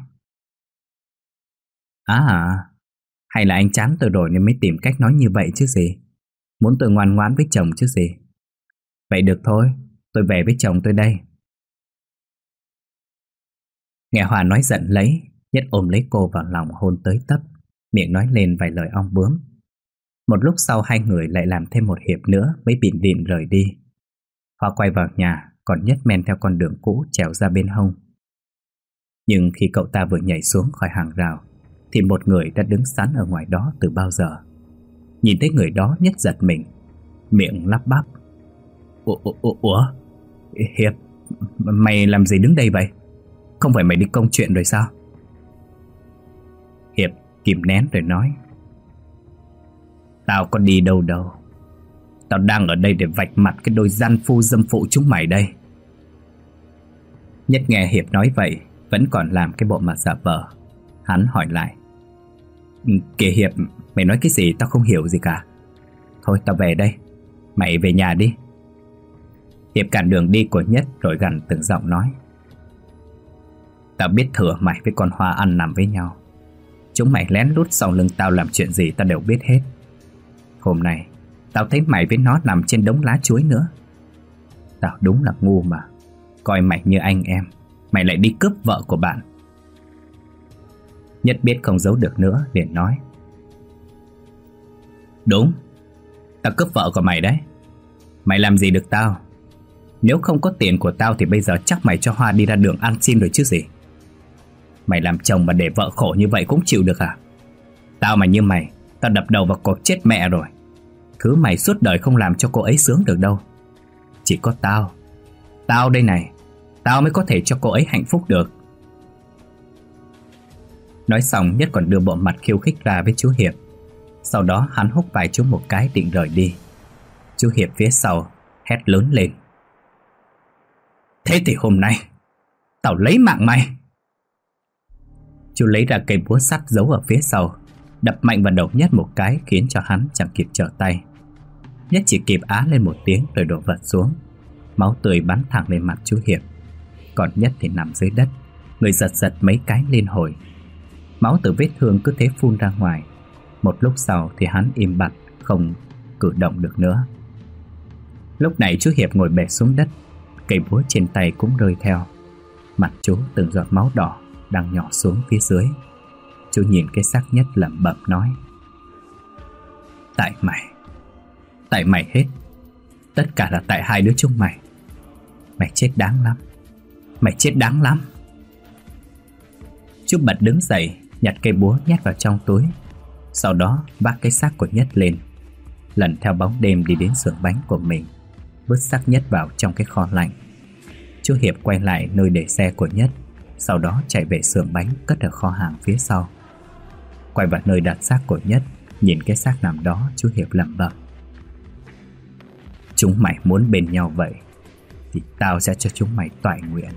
Hay là anh chán tôi rồi nên mới tìm cách nói như vậy chứ gì. Muốn tôi ngoan ngoãn với chồng chứ gì. Vậy được thôi, tôi về với chồng tôi đây." Nghe Hoa nói giận lấy, Nhất ôm lấy cô vào lòng hôn tới tấp, miệng nói lên vài lời ong bướm. Một lúc sau hai người lại làm thêm một hiệp nữa mới bịn rịn rời đi. Hoa quay vào nhà, còn Nhất men theo con đường cũ trèo ra bên hông. Nhưng khi cậu ta vừa nhảy xuống khỏi hàng rào thì một người đã đứng sẵn ở ngoài đó từ bao giờ. Nhìn thấy người đó, Nhất giật mình, miệng lắp bắp: Ủa? Hiệp, mày làm gì đứng đây vậy? Không phải mày đi công chuyện rồi sao?" Hiệp kìm nén rồi nói: "Tao có đi đâu đâu. Tao đang ở đây để vạch mặt cái đôi gian phu dâm phụ chúng mày đây." Nhất nghe Hiệp nói vậy vẫn còn làm cái bộ mặt giả vờ. Hắn hỏi lại: "Kìa Hiệp, mày nói cái gì tao không hiểu gì cả. Thôi tao về đây, mày về nhà đi." Hiệp cản đường đi của Nhất rồi gằn từng giọng nói: "Tao biết thừa mày với con Hoa ăn nằm với nhau. Chúng mày lén lút sau lưng tao làm chuyện gì tao đều biết hết. Hôm nay tao thấy mày với nó nằm trên đống lá chuối nữa. Tao đúng là ngu mà. Coi mày như anh em, mày lại đi cướp vợ của bạn." Nhất biết không giấu được nữa, liền nói: "Đúng, tao cướp vợ của mày đấy. Mày làm gì được tao? Nếu không có tiền của tao thì bây giờ chắc mày cho Hoa đi ra đường ăn xin rồi chứ gì. Mày làm chồng mà để vợ khổ như vậy cũng chịu được à? Tao mà như mày, tao đập đầu vào cột chết mẹ rồi. Thứ mày suốt đời không làm cho cô ấy sướng được đâu. Chỉ có tao đây này, tao mới có thể cho cô ấy hạnh phúc được." Nói xong Nhất còn đưa bộ mặt khiêu khích ra với chú Hiệp. Sau đó hắn húc vai chú một cái định rời đi. Chú Hiệp phía sau hét lớn lên: "Thế thì hôm nay tao lấy mạng mày." Chú lấy ra cây búa sắt giấu ở phía sau, đập mạnh vào đầu Nhất một cái khiến cho hắn chẳng kịp trở tay. Nhất chỉ kịp á lên một tiếng rồi đổ vật xuống. Máu tươi bắn thẳng lên mặt chú Hiệp. Còn Nhất thì nằm dưới đất, người giật giật mấy cái liên hồi. Máu từ vết thương cứ thế phun ra ngoài. Một lúc sau thì hắn im bặt, không cử động được nữa. Lúc này chú Hiệp ngồi bệt xuống đất, cây búa trên tay cũng rơi theo. Mặt chú từng giọt máu đỏ đang nhỏ xuống phía dưới. Chú nhìn cái xác Nhất lẩm bẩm nói: Tại mày hết. Tất cả là tại hai đứa chúng mày. Mày chết đáng lắm. Mày chết đáng lắm. Chú bật đứng dậy, nhặt cây búa nhét vào trong túi. Sau đó vác cái xác của Nhất lên, lần theo bóng đêm đi đến xưởng bánh của mình, vứt xác Nhất vào trong cái kho lạnh. Chú Hiệp quay lại nơi để xe của Nhất, sau đó chạy về xưởng bánh cất ở kho hàng phía sau. Quay vào nơi đặt xác của Nhất, nhìn cái xác nằm đó, chú Hiệp lẩm bẩm: chúng mày muốn bên nhau vậy thì tao sẽ cho chúng mày toại nguyện.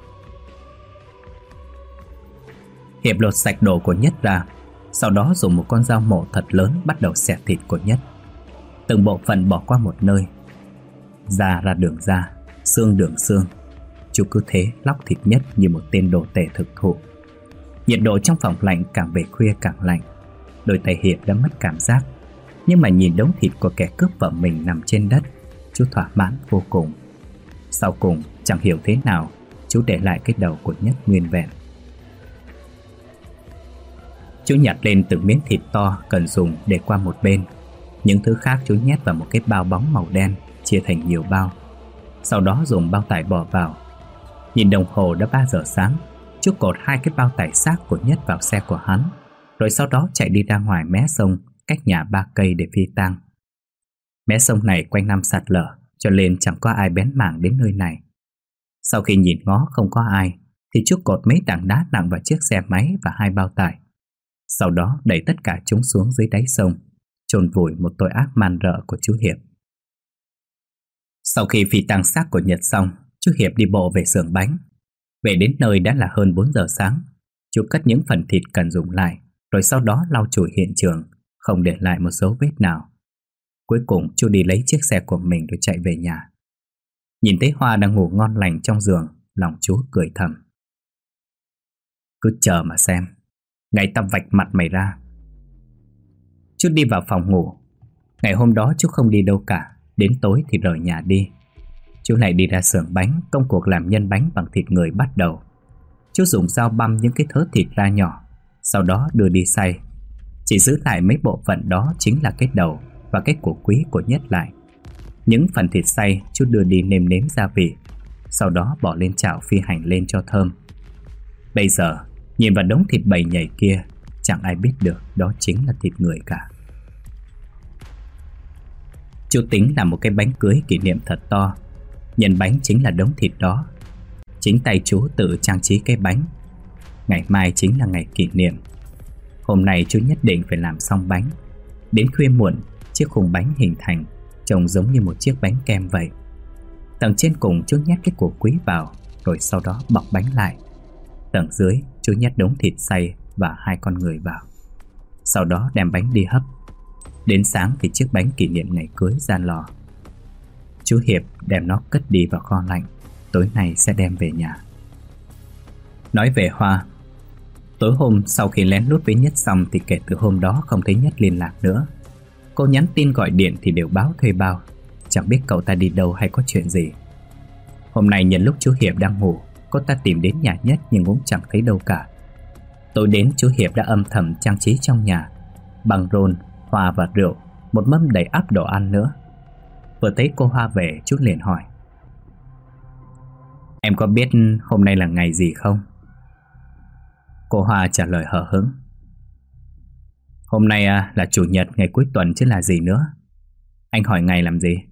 Hiệp lột sạch đồ của Nhất ra, sau đó dùng một con dao mổ thật lớn bắt đầu xẻ thịt của Nhất. Từng bộ phận bỏ qua một nơi, da ra đường da, xương đường xương. Chú cứ thế lóc thịt Nhất như một tên đồ tể thực thụ. Nhiệt độ trong phòng lạnh càng về khuya càng lạnh. Đôi tay Hiệp đã mất cảm giác, nhưng mà nhìn đống thịt của kẻ cướp vợ mình nằm trên đất, chú thỏa mãn vô cùng. Sau cùng chẳng hiểu thế nào, chú để lại cái đầu của Nhất nguyên vẹn. Chú nhặt lên từng miếng thịt to cần dùng để qua một bên. Những thứ khác chú nhét vào một cái bao bóng màu đen, chia thành nhiều bao. Sau đó dùng bao tải bỏ vào. Nhìn đồng hồ đã 3 giờ sáng, chú cột 2 cái bao tải xác của Nhất vào xe của hắn, rồi sau đó chạy đi ra ngoài mé sông cách nhà 3 cây để phi tang. Mé sông này quanh năm sạt lở, cho nên chẳng có ai bén mảng đến nơi này. Sau khi nhìn ngó không có ai, thì chú cột mấy tảng đá nặng vào chiếc xe máy và 2 bao tải. Sau đó đẩy tất cả chúng xuống dưới đáy sông, chôn vùi một tội ác man rợ của chú Hiệp. Sau khi phi tang xác của Nhật xong, chú Hiệp đi bộ về xưởng bánh. Về đến nơi đã là hơn 4 giờ sáng. Chú cất những phần thịt cần dùng lại, rồi sau đó lau chùi hiện trường, không để lại một dấu vết nào. Cuối cùng chú đi lấy chiếc xe của mình rồi chạy về nhà. Nhìn thấy Hoa đang ngủ ngon lành trong giường, lòng chú cười thầm: cứ chờ mà xem, ngày tao vạch mặt mày ra. Chú đi vào phòng ngủ. Ngày hôm đó chú không đi đâu cả, đến tối thì rời nhà đi. Chú lại đi ra xưởng bánh, công cuộc làm nhân bánh bằng thịt người bắt đầu. Chú dùng dao băm những cái thớ thịt ra nhỏ, sau đó đưa đi xay. Chỉ giữ lại mấy bộ phận đó chính là cái đầu và cái cổ quý của Nhất lại. Những phần thịt xay chú đưa đi nêm nếm gia vị, sau đó bỏ lên chảo phi hành lên cho thơm. Bây giờ nhìn vào đống thịt bầy nhầy kia, chẳng ai biết được đó chính là thịt người cả. Chú tính làm một cái bánh cưới kỷ niệm thật to. Nhân bánh chính là đống thịt đó. Chính tay chú tự trang trí cái bánh. Ngày mai chính là ngày kỷ niệm. Hôm nay chú nhất định phải làm xong bánh. Đến khuya muộn, chiếc khung bánh hình thành, trông giống như một chiếc bánh kem vậy. Tầng trên cùng chú nhét cái củ quý vào, rồi sau đó bọc bánh lại. Tầng dưới chú nhét đống thịt xay và 2 con người vào. Sau đó đem bánh đi hấp. Đến sáng thì chiếc bánh kỷ niệm ngày cưới ra lò. Chú Hiệp đem nó cất đi vào kho lạnh, tối nay sẽ đem về nhà. Nói về Hoa, tối hôm sau khi lén lút với Nhất xong thì kể từ hôm đó không thấy Nhất liên lạc nữa. Cô nhắn tin gọi điện thì đều báo thuê bao, chẳng biết cậu ta đi đâu hay có chuyện gì. Hôm nay nhân lúc chú Hiệp đang ngủ, cô ta tìm đến nhà Nhất nhưng cũng chẳng thấy đâu cả. Tối đến chú Hiệp đã âm thầm trang trí trong nhà, bằng rôn, hoa và rượu, một mâm đầy ắp đồ ăn nữa. Vừa thấy cô Hoa về, chú liền hỏi: em có biết hôm nay là ngày gì không? Cô Hoa trả lời hờ hững: hôm nay là chủ nhật, ngày cuối tuần chứ là gì nữa. Anh hỏi ngày làm gì?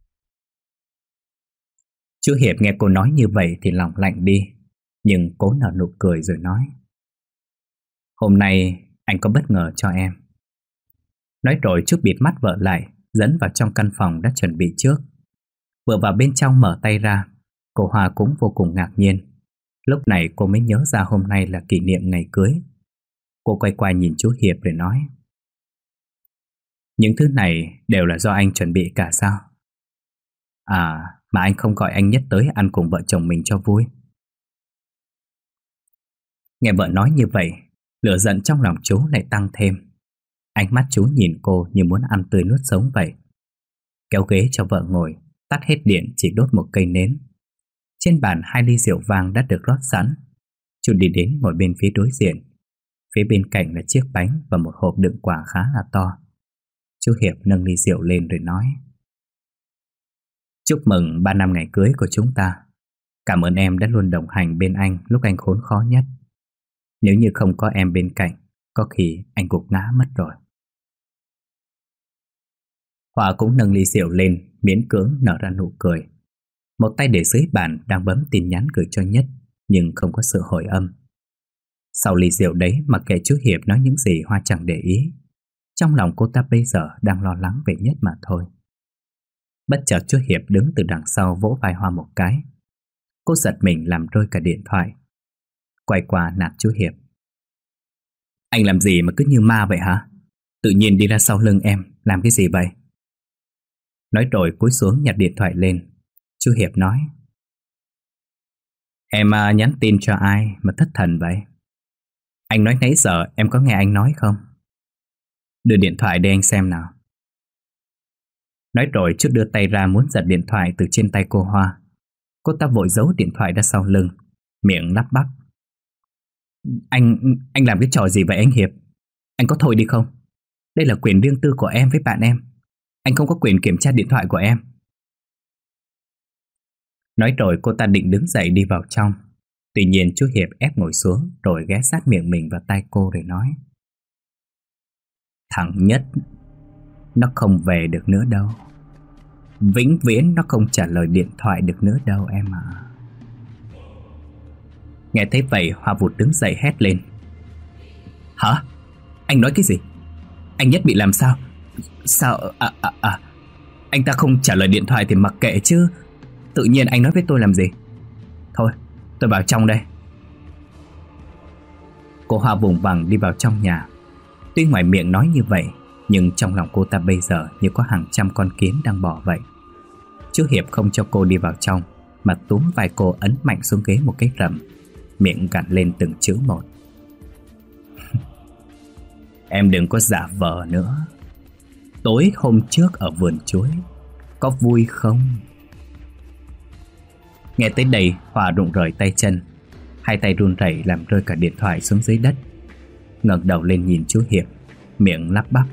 Chú Hiệp nghe cô nói như vậy thì lòng lạnh đi, nhưng cố nở nụ cười rồi nói: hôm nay anh có bất ngờ cho em. Nói rồi chú bịt mắt vợ lại, dẫn vào trong căn phòng đã chuẩn bị trước. Vừa vào bên trong mở tay ra, cô Hoa cũng vô cùng ngạc nhiên. Lúc này cô mới nhớ ra hôm nay là kỷ niệm ngày cưới. Cô quay qua nhìn chú Hiệp rồi nói: những thứ này đều là do anh chuẩn bị cả sao? À, mà anh không gọi anh Nhất tới ăn cùng vợ chồng mình cho vui. Nghe vợ nói như vậy, lửa giận trong lòng chú lại tăng thêm. Ánh mắt chú nhìn cô như muốn ăn tươi nuốt sống vậy. Kéo ghế cho vợ ngồi, tắt hết điện, chỉ đốt một cây nến. Trên bàn 2 ly rượu vang đã được rót sẵn. Chú đi đến ngồi bên phía đối diện. Phía bên cạnh là chiếc bánh và một hộp đựng quà khá là to. Chú Hiệp nâng ly rượu lên rồi nói: chúc mừng 3 năm ngày cưới của chúng ta. Cảm ơn em đã luôn đồng hành bên anh lúc anh khốn khó nhất. Nếu như không có em bên cạnh, có khi anh gục ngã mất rồi. Hòa cũng nâng ly rượu lên, miễn cưỡng nở ra nụ cười. Một tay để dưới bàn đang bấm tin nhắn gửi cho Nhất, nhưng không có sự hồi âm. Sau ly rượu đấy, mặc kệ chú Hiệp nói những gì Hoa chẳng để ý. Trong lòng cô ta bây giờ đang lo lắng về Nhất mà thôi. Bất chợt chú Hiệp đứng từ đằng sau vỗ vai Hoa một cái. Cô giật mình làm rơi cả điện thoại. Quay qua nạt chú Hiệp: "Anh làm gì mà cứ như ma vậy hả? Tự nhiên đi ra sau lưng em, làm cái gì vậy?" Nói rồi cúi xuống nhặt điện thoại lên. Chú Hiệp nói: "Em nhắn tin cho ai mà thất thần vậy? Anh nói nãy giờ em có nghe anh nói không? Đưa điện thoại để anh xem nào." Nói rồi chút đưa tay ra muốn giật điện thoại từ trên tay cô Hoa. Cô ta vội giấu điện thoại ra sau lưng, miệng lắp bắp: Anh làm cái trò gì vậy anh Hiệp? Anh có thôi đi không? Đây là quyền riêng tư của em với bạn em. Anh không có quyền kiểm tra điện thoại của em." Nói rồi cô ta định đứng dậy đi vào trong. Tuy nhiên chú Hiệp ép ngồi xuống rồi ghé sát miệng mình vào tai cô rồi nói: "Thằng Nhất, nó không về được nữa đâu. Vĩnh viễn nó không trả lời điện thoại được nữa đâu em ạ." Nghe thấy vậy Hoa vụt đứng dậy hét lên: "Hả? Anh nói cái gì? Anh Nhất bị làm sao? Sao? Anh ta không trả lời điện thoại thì mặc kệ chứ. Tự nhiên anh nói với tôi làm gì? Thôi, tôi vào trong đây." Cô Hoa vùng vằng đi vào trong nhà. Tuy ngoài miệng nói như vậy, nhưng trong lòng cô ta bây giờ như có hàng trăm con kiến đang bò vậy. Chú Hiệp không cho cô đi vào trong, mà túm vai cô ấn mạnh xuống ghế một cái rầm, miệng gằn lên từng chữ một: "Em đừng có giả vờ nữa. Tối hôm trước ở vườn chuối, có vui không?" Nghe tới đây Hòa rụng rời tay chân, hai tay run rẩy làm rơi cả điện thoại xuống dưới đất. Ngẩng đầu lên nhìn chú Hiệp, miệng lắp bắp: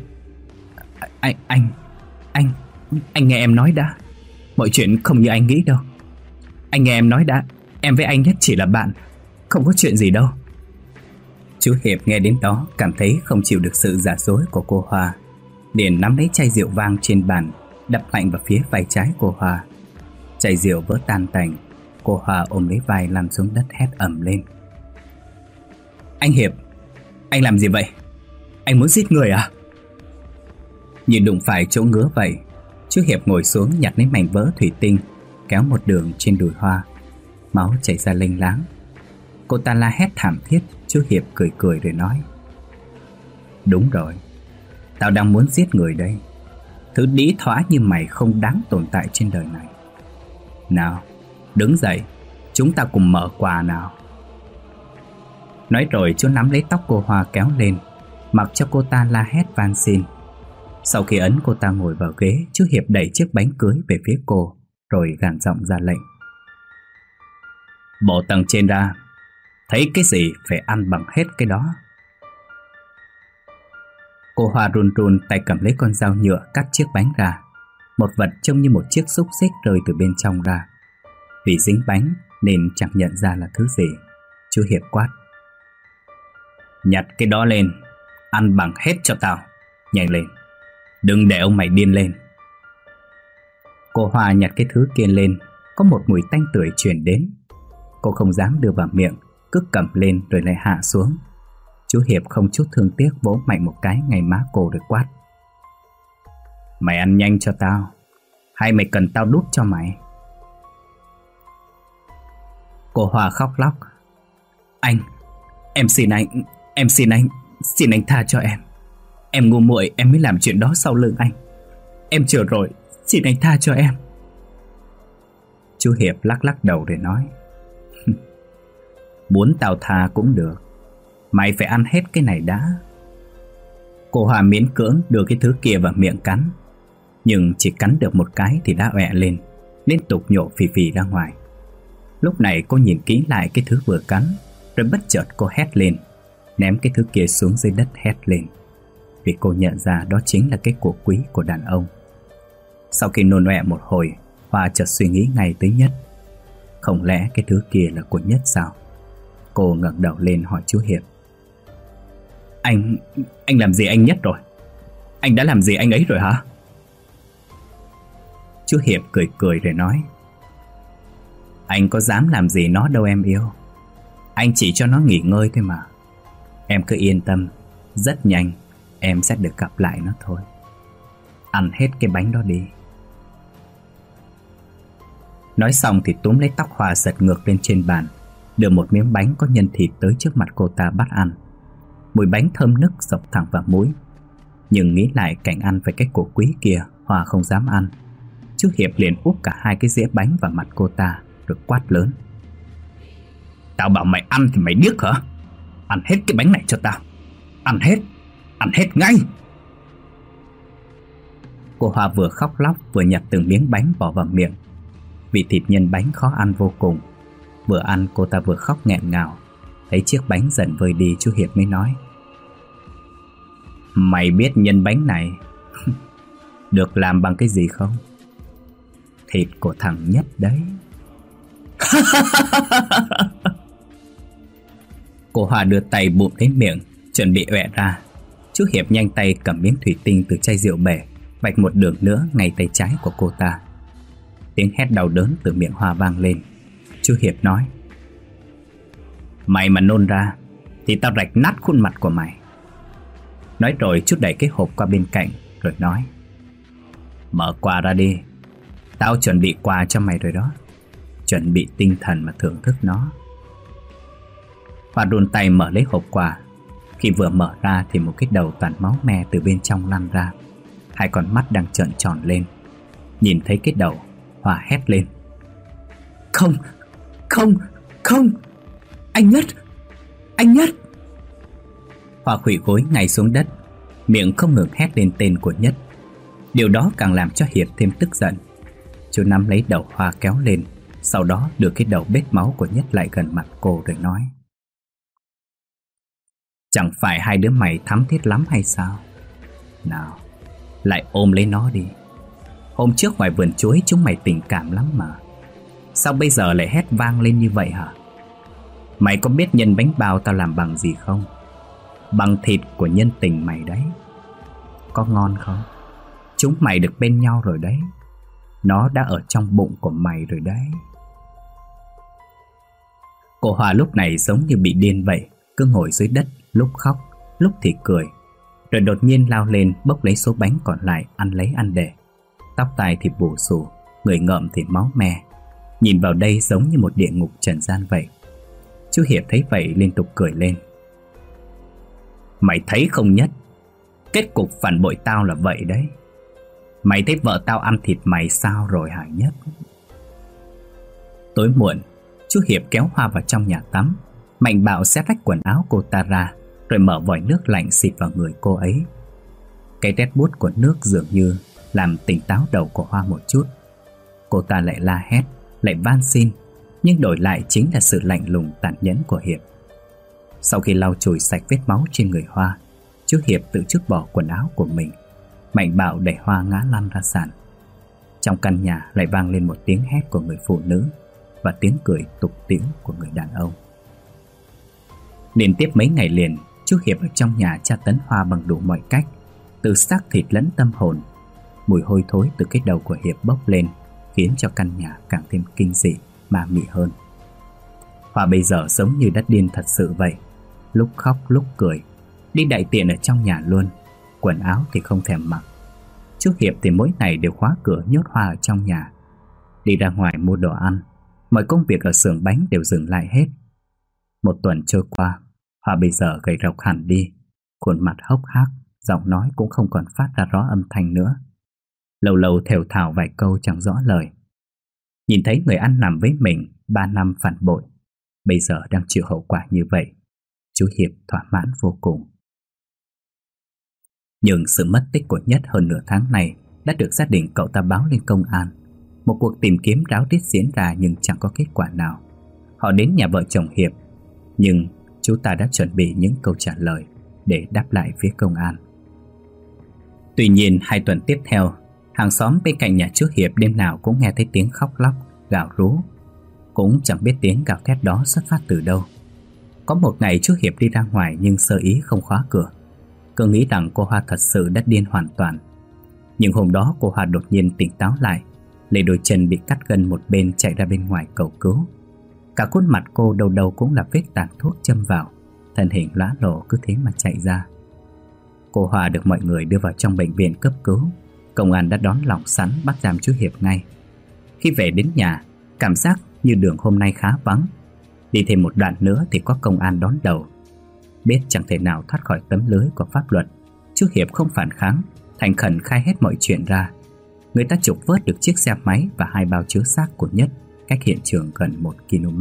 Anh nghe em nói đã. Mọi chuyện không như anh nghĩ đâu. Anh nghe em nói đã, em với anh Nhất chỉ là bạn, không có chuyện gì đâu." Chú Hiệp nghe đến đó cảm thấy không chịu được sự giả dối của cô Hoa, liền nắm lấy chai rượu vang trên bàn, đập mạnh vào phía vai trái cô Hoa. Chai rượu vỡ tan tành. Cô Hoa ôm lấy vai lăn xuống đất hét ầm lên: "Anh Hiệp, anh làm gì vậy? Anh muốn giết người à?" Như đụng phải chỗ ngứa vậy, chú Hiệp ngồi xuống nhặt lấy mảnh vỡ thủy tinh, kéo một đường trên đùi Hoa. Máu chảy ra lênh láng. Cô ta la hét thảm thiết. Chú Hiệp cười cười rồi nói: "Đúng rồi, tao đang muốn giết người đây. Thứ đĩ thóa như mày không đáng tồn tại trên đời này. Nào, đứng dậy, chúng ta cùng mở quà nào." Nói rồi chú nắm lấy tóc cô Hoa kéo lên, mặc cho cô ta la hét van xin. Sau khi ấn cô ta ngồi vào ghế, chú Hiệp đẩy chiếc bánh cưới về phía cô, rồi gằn giọng ra lệnh: "Bộ tầng trên ra, thấy cái gì phải ăn bằng hết cái đó." Cô Hoa run run tay cầm lấy con dao nhựa cắt chiếc bánh ra. Một vật trông như một chiếc xúc xích rơi từ bên trong ra. Vì dính bánh nên chẳng nhận ra là thứ gì. Chú Hiệp quát: "Nhặt cái đó lên, ăn bằng hết cho tao. Nhanh lên, đừng để ông mày điên lên." Cô Hoa nhặt cái thứ kia lên. Có một mùi tanh tưởi truyền đến. Cô không dám đưa vào miệng, cứ cầm lên rồi lại hạ xuống. Chú Hiệp không chút thương tiếc vỗ mạnh một cái ngay má cô rồi quát: "Mày ăn nhanh cho tao, hay mày cần tao đút cho mày?" Cô Hoa khóc lóc: Em xin anh, xin anh tha cho em. Em ngu muội, em mới làm chuyện đó sau lưng anh. Em chừa rồi, xin anh tha cho em." Chú Hiệp lắc lắc đầu rồi nói: "Muốn tao tha cũng được, mày phải ăn hết cái này đã." Cô Hoa miễn cưỡng đưa cái thứ kia vào miệng cắn, nhưng chỉ cắn được một cái thì đã ọe lên, liên tục nhổ phì phì ra ngoài. Lúc này cô nhìn kỹ lại cái thứ vừa cắn, rồi bất chợt cô hét lên, ném cái thứ kia xuống dưới đất hét lên. Vì cô nhận ra đó chính là cái của quý của đàn ông. Sau khi nôn ọe một hồi, Hoa chợt suy nghĩ ngay tới Nhất. Không lẽ cái thứ kia là của Nhất sao? Cô ngẩng đầu lên hỏi chú Hiệp: Anh làm gì anh Nhất rồi? Anh đã làm gì anh ấy rồi hả?" Chú Hiệp cười cười rồi nói: Anh có dám làm gì nó đâu em yêu. Anh chỉ cho nó nghỉ ngơi thôi mà. Em cứ yên tâm, rất nhanh em sẽ được gặp lại nó thôi. Ăn hết cái bánh đó đi. Nói xong thì túm lấy tóc Hoa giật ngược lên trên bàn, đưa một miếng bánh có nhân thịt tới trước mặt cô ta bắt ăn. Mùi bánh thơm nức dọc thẳng vào mũi. Nhưng nghĩ lại cảnh ăn với cái cổ quý kia, Hoa không dám ăn. Chú Hiệp liền úp cả hai cái dĩa bánh vào mặt cô ta rồi quát lớn: Tao bảo mày ăn thì mày điếc hả? Ăn hết cái bánh này cho tao. Ăn hết ngay. Cô Hoa vừa khóc lóc vừa nhặt từng miếng bánh bỏ vào miệng. Vì thịt nhân bánh khó ăn vô cùng. Vừa ăn cô ta vừa khóc nghẹn ngào. Thấy chiếc bánh dần vơi đi, chú Hiệp mới nói: Mày biết nhân bánh này được làm bằng cái gì không? Thịt của thằng Nhất đấy. Cô Hoa đưa tay bụm lấy miệng, chuẩn bị ọe ra. Chú Hiệp nhanh tay cầm miếng thủy tinh từ chai rượu bể, vạch một đường nữa ngay tay trái của cô ta. Tiếng hét đau đớn từ miệng Hoa vang lên. Chú Hiệp nói: Mày mà nôn ra thì tao rạch nát khuôn mặt của mày. Nói rồi chút đẩy cái hộp qua bên cạnh rồi nói: Mở quà ra đi. Tao chuẩn bị quà cho mày rồi đó. Chuẩn bị tinh thần mà thưởng thức nó. Hoa đun tay mở lấy hộp quà. Khi vừa mở ra thì một cái đầu toàn máu me từ bên trong lăn ra. Hai con mắt đang trợn tròn lên. Nhìn thấy cái đầu, Hoa hét lên: Không, không, không, anh Nhất. Hoa khuỵu gối ngay xuống đất, miệng không ngừng hét lên tên của Nhất. Điều đó càng làm cho Hiệp thêm tức giận. Chú nắm lấy đầu Hoa kéo lên, sau đó đưa cái đầu bết máu của Nhất lại gần mặt cô rồi nói: Chẳng phải hai đứa mày thắm thiết lắm hay sao? Nào, lại ôm lấy nó đi. Hôm trước ngoài vườn chuối chúng mày tình cảm lắm mà. Sao bây giờ lại hét vang lên như vậy hả? Mày có biết nhân bánh bao tao làm bằng gì không? Bằng thịt của nhân tình mày đấy. Có ngon không? Chúng mày được bên nhau rồi đấy. Nó đã ở trong bụng của mày rồi đấy. Cô Hoa lúc này giống như bị điên vậy, cứ ngồi dưới đất, lúc khóc, lúc thì cười. Rồi đột nhiên lao lên bốc lấy số bánh còn lại ăn lấy ăn để. Tóc tai thì bù xù, người ngợm thì máu me. Nhìn vào đây giống như một địa ngục trần gian vậy. Chú Hiệp thấy vậy liên tục cười lên: Mày thấy không Nhất? Kết cục phản bội tao là vậy đấy. Mày thấy vợ tao ăn thịt mày sao rồi hả Nhất? Tối muộn, chú Hiệp kéo Hoa vào trong nhà tắm, mạnh bạo xé rách quần áo cô ta ra, rồi mở vòi nước lạnh xịt vào người cô ấy. Cái rét buốt của nước dường như làm tỉnh táo đầu của Hoa một chút. Cô ta lại la hét, lại van xin, nhưng đổi lại chính là sự lạnh lùng tàn nhẫn của Hiệp. Sau khi lau chùi sạch vết máu trên người Hoa, chú Hiệp tự trút bỏ quần áo của mình, mạnh bạo đẩy Hoa ngã lăn ra sàn. Trong căn nhà lại vang lên một tiếng hét của người phụ nữ và tiếng cười tục tĩu của người đàn ông. Liên tiếp mấy ngày liền, chú Hiệp ở trong nhà tra tấn Hoa bằng đủ mọi cách, từ xác thịt lẫn tâm hồn. Mùi hôi thối từ cái đầu của Hiệp bốc lên, khiến cho căn nhà càng thêm kinh dị, ma mị hơn. Hoa bây giờ giống như đã điên thật sự vậy, lúc khóc lúc cười, đi đại tiện ở trong nhà luôn, quần áo thì không thèm mặc. Chú Hiệp thì mỗi ngày đều khóa cửa nhốt Hoa ở trong nhà. Đi ra ngoài mua đồ ăn, mọi công việc ở xưởng bánh đều dừng lại hết. Một tuần trôi qua, Hoa bây giờ gầy rộc hẳn đi, khuôn mặt hốc hác, giọng nói cũng không còn phát ra rõ âm thanh nữa. Lâu lâu thều thào vài câu chẳng rõ lời. Nhìn thấy người ăn nằm với mình 3 năm phản bội, bây giờ đang chịu hậu quả như vậy, chú Hiệp thỏa mãn vô cùng. Nhưng sự mất tích của Nhất hơn nửa tháng này đã được gia đình cậu ta báo lên công an. Một cuộc tìm kiếm ráo riết diễn ra nhưng chẳng có kết quả nào. Họ đến nhà vợ chồng Hiệp, nhưng chú ta đã chuẩn bị những câu trả lời để đáp lại phía công an. Tuy nhiên 2 tuần tiếp theo, hàng xóm bên cạnh nhà chú Hiệp đêm nào cũng nghe thấy tiếng khóc lóc, gào rú. Cũng chẳng biết tiếng gào thét đó xuất phát từ đâu. Có một ngày chú Hiệp đi ra ngoài nhưng sơ ý không khóa cửa. Cứ nghĩ rằng cô Hoa thật sự đã điên hoàn toàn. Nhưng hôm đó cô Hoa đột nhiên tỉnh táo lại. Lê đôi chân bị cắt gân một bên chạy ra bên ngoài cầu cứu. Cả khuôn mặt cô đâu đâu cũng là vết tàn thuốc châm vào, thân hình lóa lổ cứ thế mà chạy ra. Cô Hoa được mọi người đưa vào trong bệnh viện cấp cứu. Công an đã đón lòng sẵn bắt giam chú Hiệp ngay. Khi về đến nhà, cảm giác như đường hôm nay khá vắng. Đi thêm một đoạn nữa thì có công an đón đầu. Biết chẳng thể nào thoát khỏi tấm lưới của pháp luật, chú Hiệp không phản kháng, thành khẩn khai hết mọi chuyện ra. Người ta trục vớt được chiếc xe máy và 2 bao chứa xác của Nhất, cách hiện trường gần 1 km.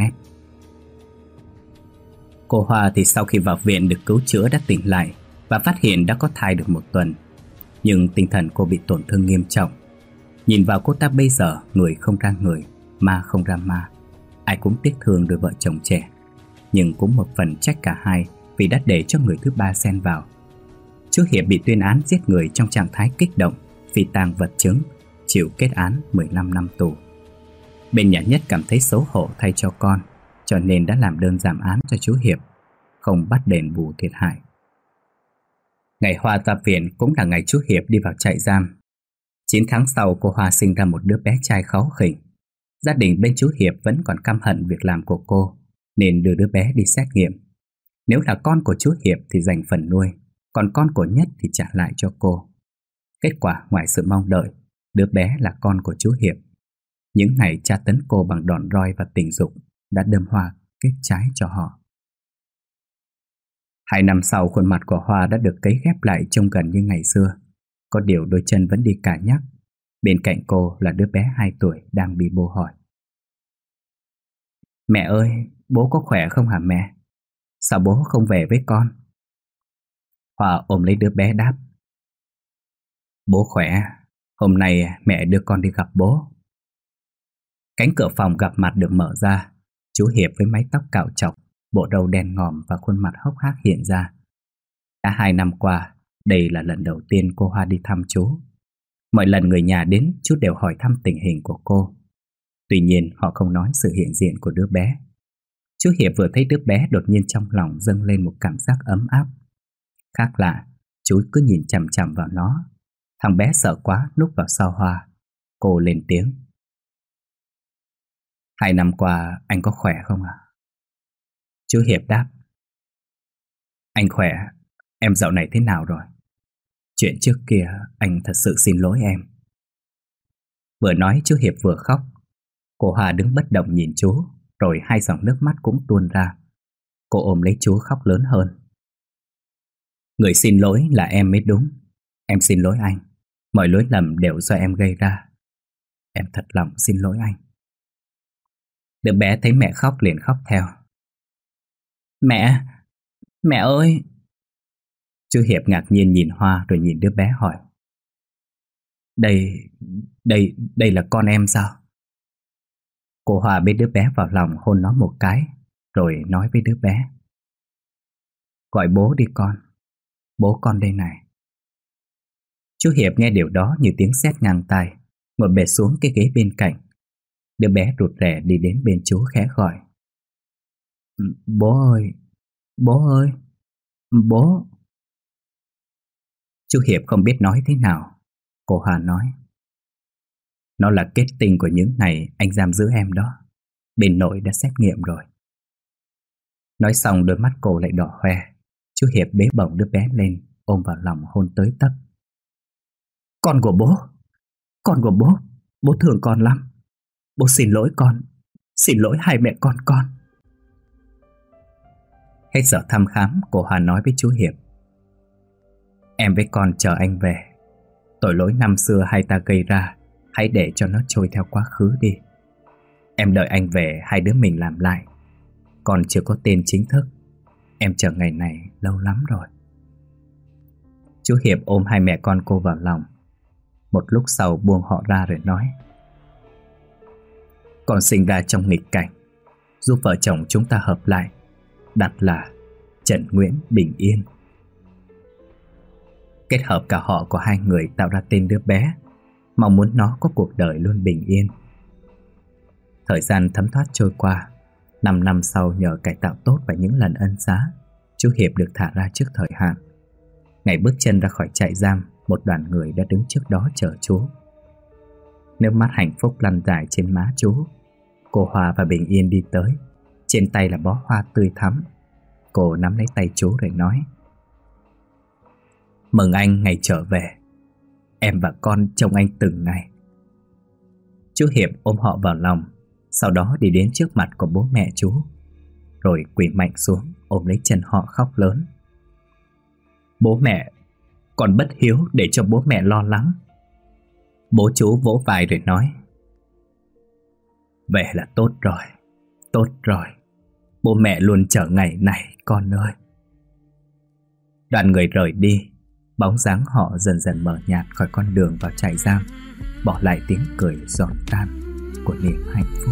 Cô Hoa thì sau khi vào viện được cứu chữa đã tỉnh lại và phát hiện đã có thai được 1 tuần. Nhưng tinh thần cô bị tổn thương nghiêm trọng. Nhìn vào cô ta bây giờ, người không ra người, ma không ra ma. Ai cũng tiếc thương đôi vợ chồng trẻ, nhưng cũng một phần trách cả hai vì đã để cho người thứ ba xen vào. Chú Hiệp bị tuyên án giết người trong trạng thái kích động, phi tang vật chứng, chịu kết án 15 năm tù. Bên nhà Nhất cảm thấy xấu hổ thay cho con, cho nên đã làm đơn giảm án cho chú Hiệp, không bắt đền bù thiệt hại. Ngày Hoa ra viện cũng là ngày chú Hiệp đi vào trại giam. 9 tháng sau, cô Hoa sinh ra một đứa bé trai kháu khỉnh. Gia đình bên chú Hiệp vẫn còn căm hận việc làm của cô, nên đưa đứa bé đi xét nghiệm. Nếu là con của chú Hiệp thì dành phần nuôi, còn con của Nhất thì trả lại cho cô. Kết quả ngoài sự mong đợi, đứa bé là con của chú Hiệp. Những ngày tra tấn cô bằng đòn roi và tình dục đã đâm hoa kết trái cho họ. 2 năm sau, khuôn mặt của Hoa đã được cấy ghép lại trông gần như ngày xưa. Có điều đôi chân vẫn đi cà nhắc. Bên cạnh cô là đứa bé 2 tuổi đang bị bố hỏi: "Mẹ ơi, bố có khỏe không hả mẹ? Sao bố không về với con?" Hoa ôm lấy đứa bé đáp: "Bố khỏe, hôm nay mẹ đưa con đi gặp bố." Cánh cửa phòng gặp mặt được mở ra. Chú Hiệp với mái tóc cạo trọc, bộ râu đen ngòm và khuôn mặt hốc hác hiện ra. Đã 2 năm qua, đây là lần đầu tiên cô Hoa đi thăm chú. Mọi lần người nhà đến, chú đều hỏi thăm tình hình của cô. Tuy nhiên họ không nói sự hiện diện của đứa bé. Chú Hiệp vừa thấy đứa bé, đột nhiên trong lòng dâng lên một cảm giác ấm áp. Khác lạ, chú cứ nhìn chằm chằm vào nó. Thằng bé sợ quá núp vào sau Hoa. Cô lên tiếng: "2 năm qua anh có khỏe không ạ?" Chú Hiệp đáp: "Anh khỏe, em dạo này thế nào rồi? Chuyện trước kia anh thật sự xin lỗi em." Vừa nói chú Hiệp vừa khóc. Cô Hoa đứng bất động nhìn chú, rồi 2 dòng nước mắt cũng tuôn ra. Cô ôm lấy chú khóc lớn hơn: "Người xin lỗi là em mới đúng. Em xin lỗi anh. Mọi lỗi lầm đều do em gây ra. Em thật lòng xin lỗi anh." Đứa bé thấy mẹ khóc liền khóc theo: "Mẹ, mẹ ơi!" Chú Hiệp ngạc nhiên nhìn Hoa rồi nhìn đứa bé hỏi: Đây là con em sao?" Cô Hoa bế đứa bé vào lòng, hôn nó một cái, rồi nói với đứa bé: "Gọi bố đi con, bố con đây này." Chú Hiệp nghe điều đó như tiếng sét ngang tai, ngồi bệt xuống cái ghế bên cạnh. Đứa bé rụt rè đi đến bên chú khẽ gọi: "Bố ơi, bố ơi, bố." Chú Hiệp không biết nói thế nào. Cô Hoa nói: "Nó là kết tinh của những ngày anh giam giữ em đó. Bên nội đã xét nghiệm rồi." Nói xong đôi mắt cô lại đỏ hoe. Chú Hiệp bế bổng đứa bé lên, ôm vào lòng hôn tới tấp: Con của bố, con của bố thương con lắm. Bố xin lỗi con, xin lỗi hai mẹ con." Hết giờ thăm khám, cô Hoa nói với chú Hiệp: "Em với con chờ anh về. Tội lỗi năm xưa hai ta gây ra, hãy để cho nó trôi theo quá khứ đi. Em đợi anh về, hai đứa mình làm lại. Con chưa có tên chính thức, em chờ ngày này lâu lắm rồi." Chú Hiệp ôm hai mẹ con cô vào lòng. Một lúc sau buông họ ra rồi nói: "Con sinh ra trong nghịch cảnh, giúp vợ chồng chúng ta hợp lại, đặt là Trần Nguyễn Bình Yên." Kết hợp cả họ của hai người tạo ra tên đứa bé, mong muốn nó có cuộc đời luôn bình yên. Thời gian thấm thoát trôi qua. 5 năm sau, nhờ cải tạo tốt và những lần ân xá, chú Hiệp được thả ra trước thời hạn. Ngày bước chân ra khỏi trại giam, một đoàn người đã đứng trước đó chờ chú. Nước mắt hạnh phúc lăn dài trên má chú. Cô Hoa và Bình Yên đi tới. Trên tay là bó hoa tươi thắm. Cô nắm lấy tay chú rồi nói: "Mừng anh ngày trở về. Em và con trông anh từng ngày." Chú Hiệp ôm họ vào lòng, sau đó đi đến trước mặt của bố mẹ chú, rồi quỳ mạnh xuống ôm lấy chân họ khóc lớn: "Bố mẹ, con bất hiếu để cho bố mẹ lo lắng." Bố chú vỗ vai rồi nói: "Về là tốt rồi, tốt rồi. Bố mẹ luôn chờ ngày này con ơi." Đoàn người rời đi. Bóng dáng họ dần dần mờ nhạt khỏi con đường vào trại giam, bỏ lại tiếng cười giòn tan của niềm hạnh phúc.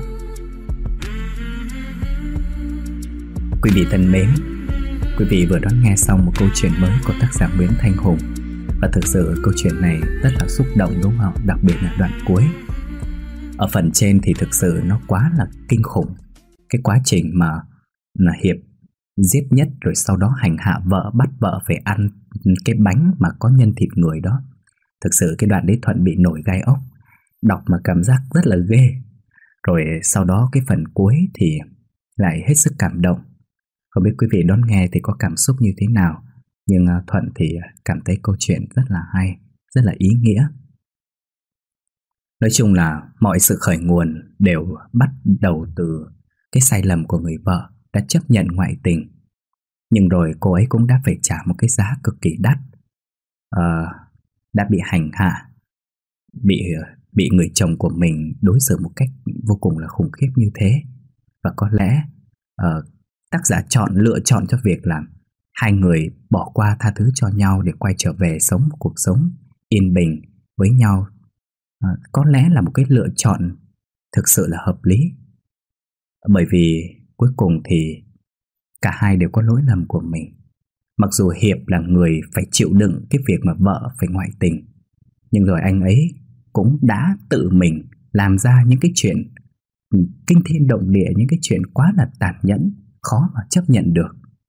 Quý vị thân mến, quý vị vừa đón nghe xong một câu chuyện mới của tác giả Nguyễn Thanh Hùng. Và thực sự câu chuyện này rất là xúc động đúng không? Đặc biệt là đoạn cuối. Ở phần trên thì thực sự nó quá là kinh khủng. Cái quá trình mà Hiệp giết Nhất rồi sau đó hành hạ vợ, bắt vợ phải ăn cái bánh mà có nhân thịt người đó. Thực sự cái đoạn đấy Thuận bị nổi gai ốc, đọc mà cảm giác rất là ghê. Rồi sau đó cái phần cuối thì lại hết sức cảm động. Không biết quý vị đón nghe thì có cảm xúc như thế nào, nhưng Thuận thì cảm thấy câu chuyện rất là hay, rất là ý nghĩa. Nói chung là mọi sự khởi nguồn đều bắt đầu từ cái sai lầm của người vợ đã chấp nhận ngoại tình. Nhưng rồi cô ấy cũng đã phải trả một cái giá cực kỳ đắt. Đã bị hành hạ, bị người chồng của mình đối xử một cách vô cùng là khủng khiếp như thế. Và có lẽ tác giả lựa chọn cho việc là hai người bỏ qua tha thứ cho nhau để quay trở về sống một cuộc sống yên bình với nhau. Có lẽ là một cái lựa chọn thực sự là hợp lý. Bởi vì cuối cùng thì cả hai đều có lỗi lầm của mình. Mặc dù Hiệp là người phải chịu đựng cái việc mà vợ phải ngoại tình, nhưng rồi anh ấy cũng đã tự mình làm ra những cái chuyện kinh thiên động địa, những cái chuyện quá là tàn nhẫn, khó mà chấp nhận được.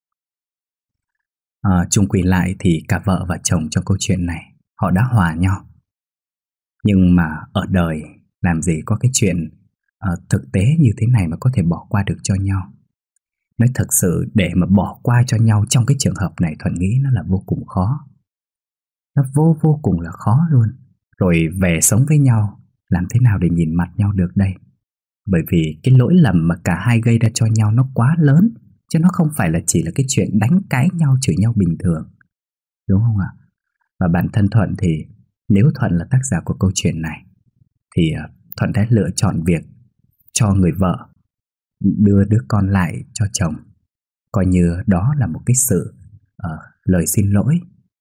Chung quy lại thì cả vợ và chồng trong câu chuyện này họ đã hòa nhau. Nhưng mà ở đời làm gì có cái chuyện thực tế như thế này mà có thể bỏ qua được cho nhau. Nói thật sự để mà bỏ qua cho nhau trong cái trường hợp này Thuận nghĩ nó là vô cùng khó. Nó vô cùng là khó luôn. Rồi về sống với nhau làm thế nào để nhìn mặt nhau được đây? Bởi vì cái lỗi lầm mà cả hai gây ra cho nhau nó quá lớn, chứ nó không phải là chỉ là cái chuyện đánh cãi nhau, chửi nhau bình thường. Đúng không ạ? Và bản thân Thuận thì nếu Thuận là tác giả của câu chuyện này thì Thuận đã lựa chọn việc cho người vợ đưa đứa con lại cho chồng, coi như đó là một cái sự lời xin lỗi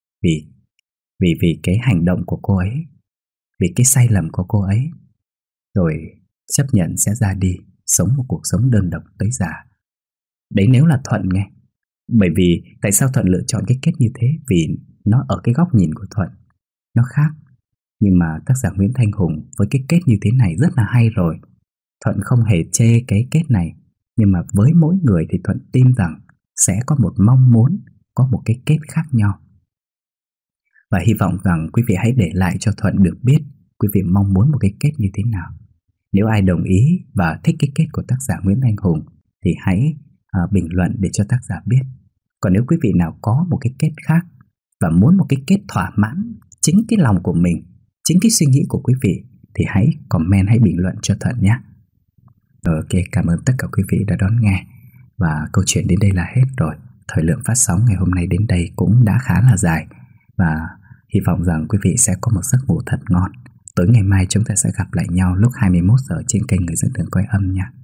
vì cái hành động của cô ấy, vì cái sai lầm của cô ấy, rồi chấp nhận sẽ ra đi sống một cuộc sống đơn độc tới già. Đấy nếu là Thuận nghe. Bởi vì tại sao Thuận lựa chọn cái kết như thế? Vì nó ở cái góc nhìn của Thuận nó khác. Nhưng mà tác giả Nguyễn Thanh Hùng với cái kết như thế này rất là hay rồi. Thuận không hề chê cái kết này, nhưng mà với mỗi người thì Thuận tin rằng sẽ có một mong muốn, có một cái kết khác nhau. Và hy vọng rằng quý vị hãy để lại cho Thuận được biết quý vị mong muốn một cái kết như thế nào. Nếu ai đồng ý và thích cái kết của tác giả Nguyễn Thanh Hùng thì hãy bình luận để cho tác giả biết. Còn nếu quý vị nào có một cái kết khác và muốn một cái kết thỏa mãn chính cái lòng của mình, chính cái suy nghĩ của quý vị, thì hãy comment, hãy bình luận cho Thuận nhé. Ok, cảm ơn tất cả quý vị đã đón nghe. Và câu chuyện đến đây là hết rồi. Thời lượng phát sóng ngày hôm nay đến đây cũng đã khá là dài. Và hy vọng rằng quý vị sẽ có một giấc ngủ thật ngon. Tối ngày mai chúng ta sẽ gặp lại nhau lúc 21 giờ trên kênh Người Dẫn Đường Quay Âm nha.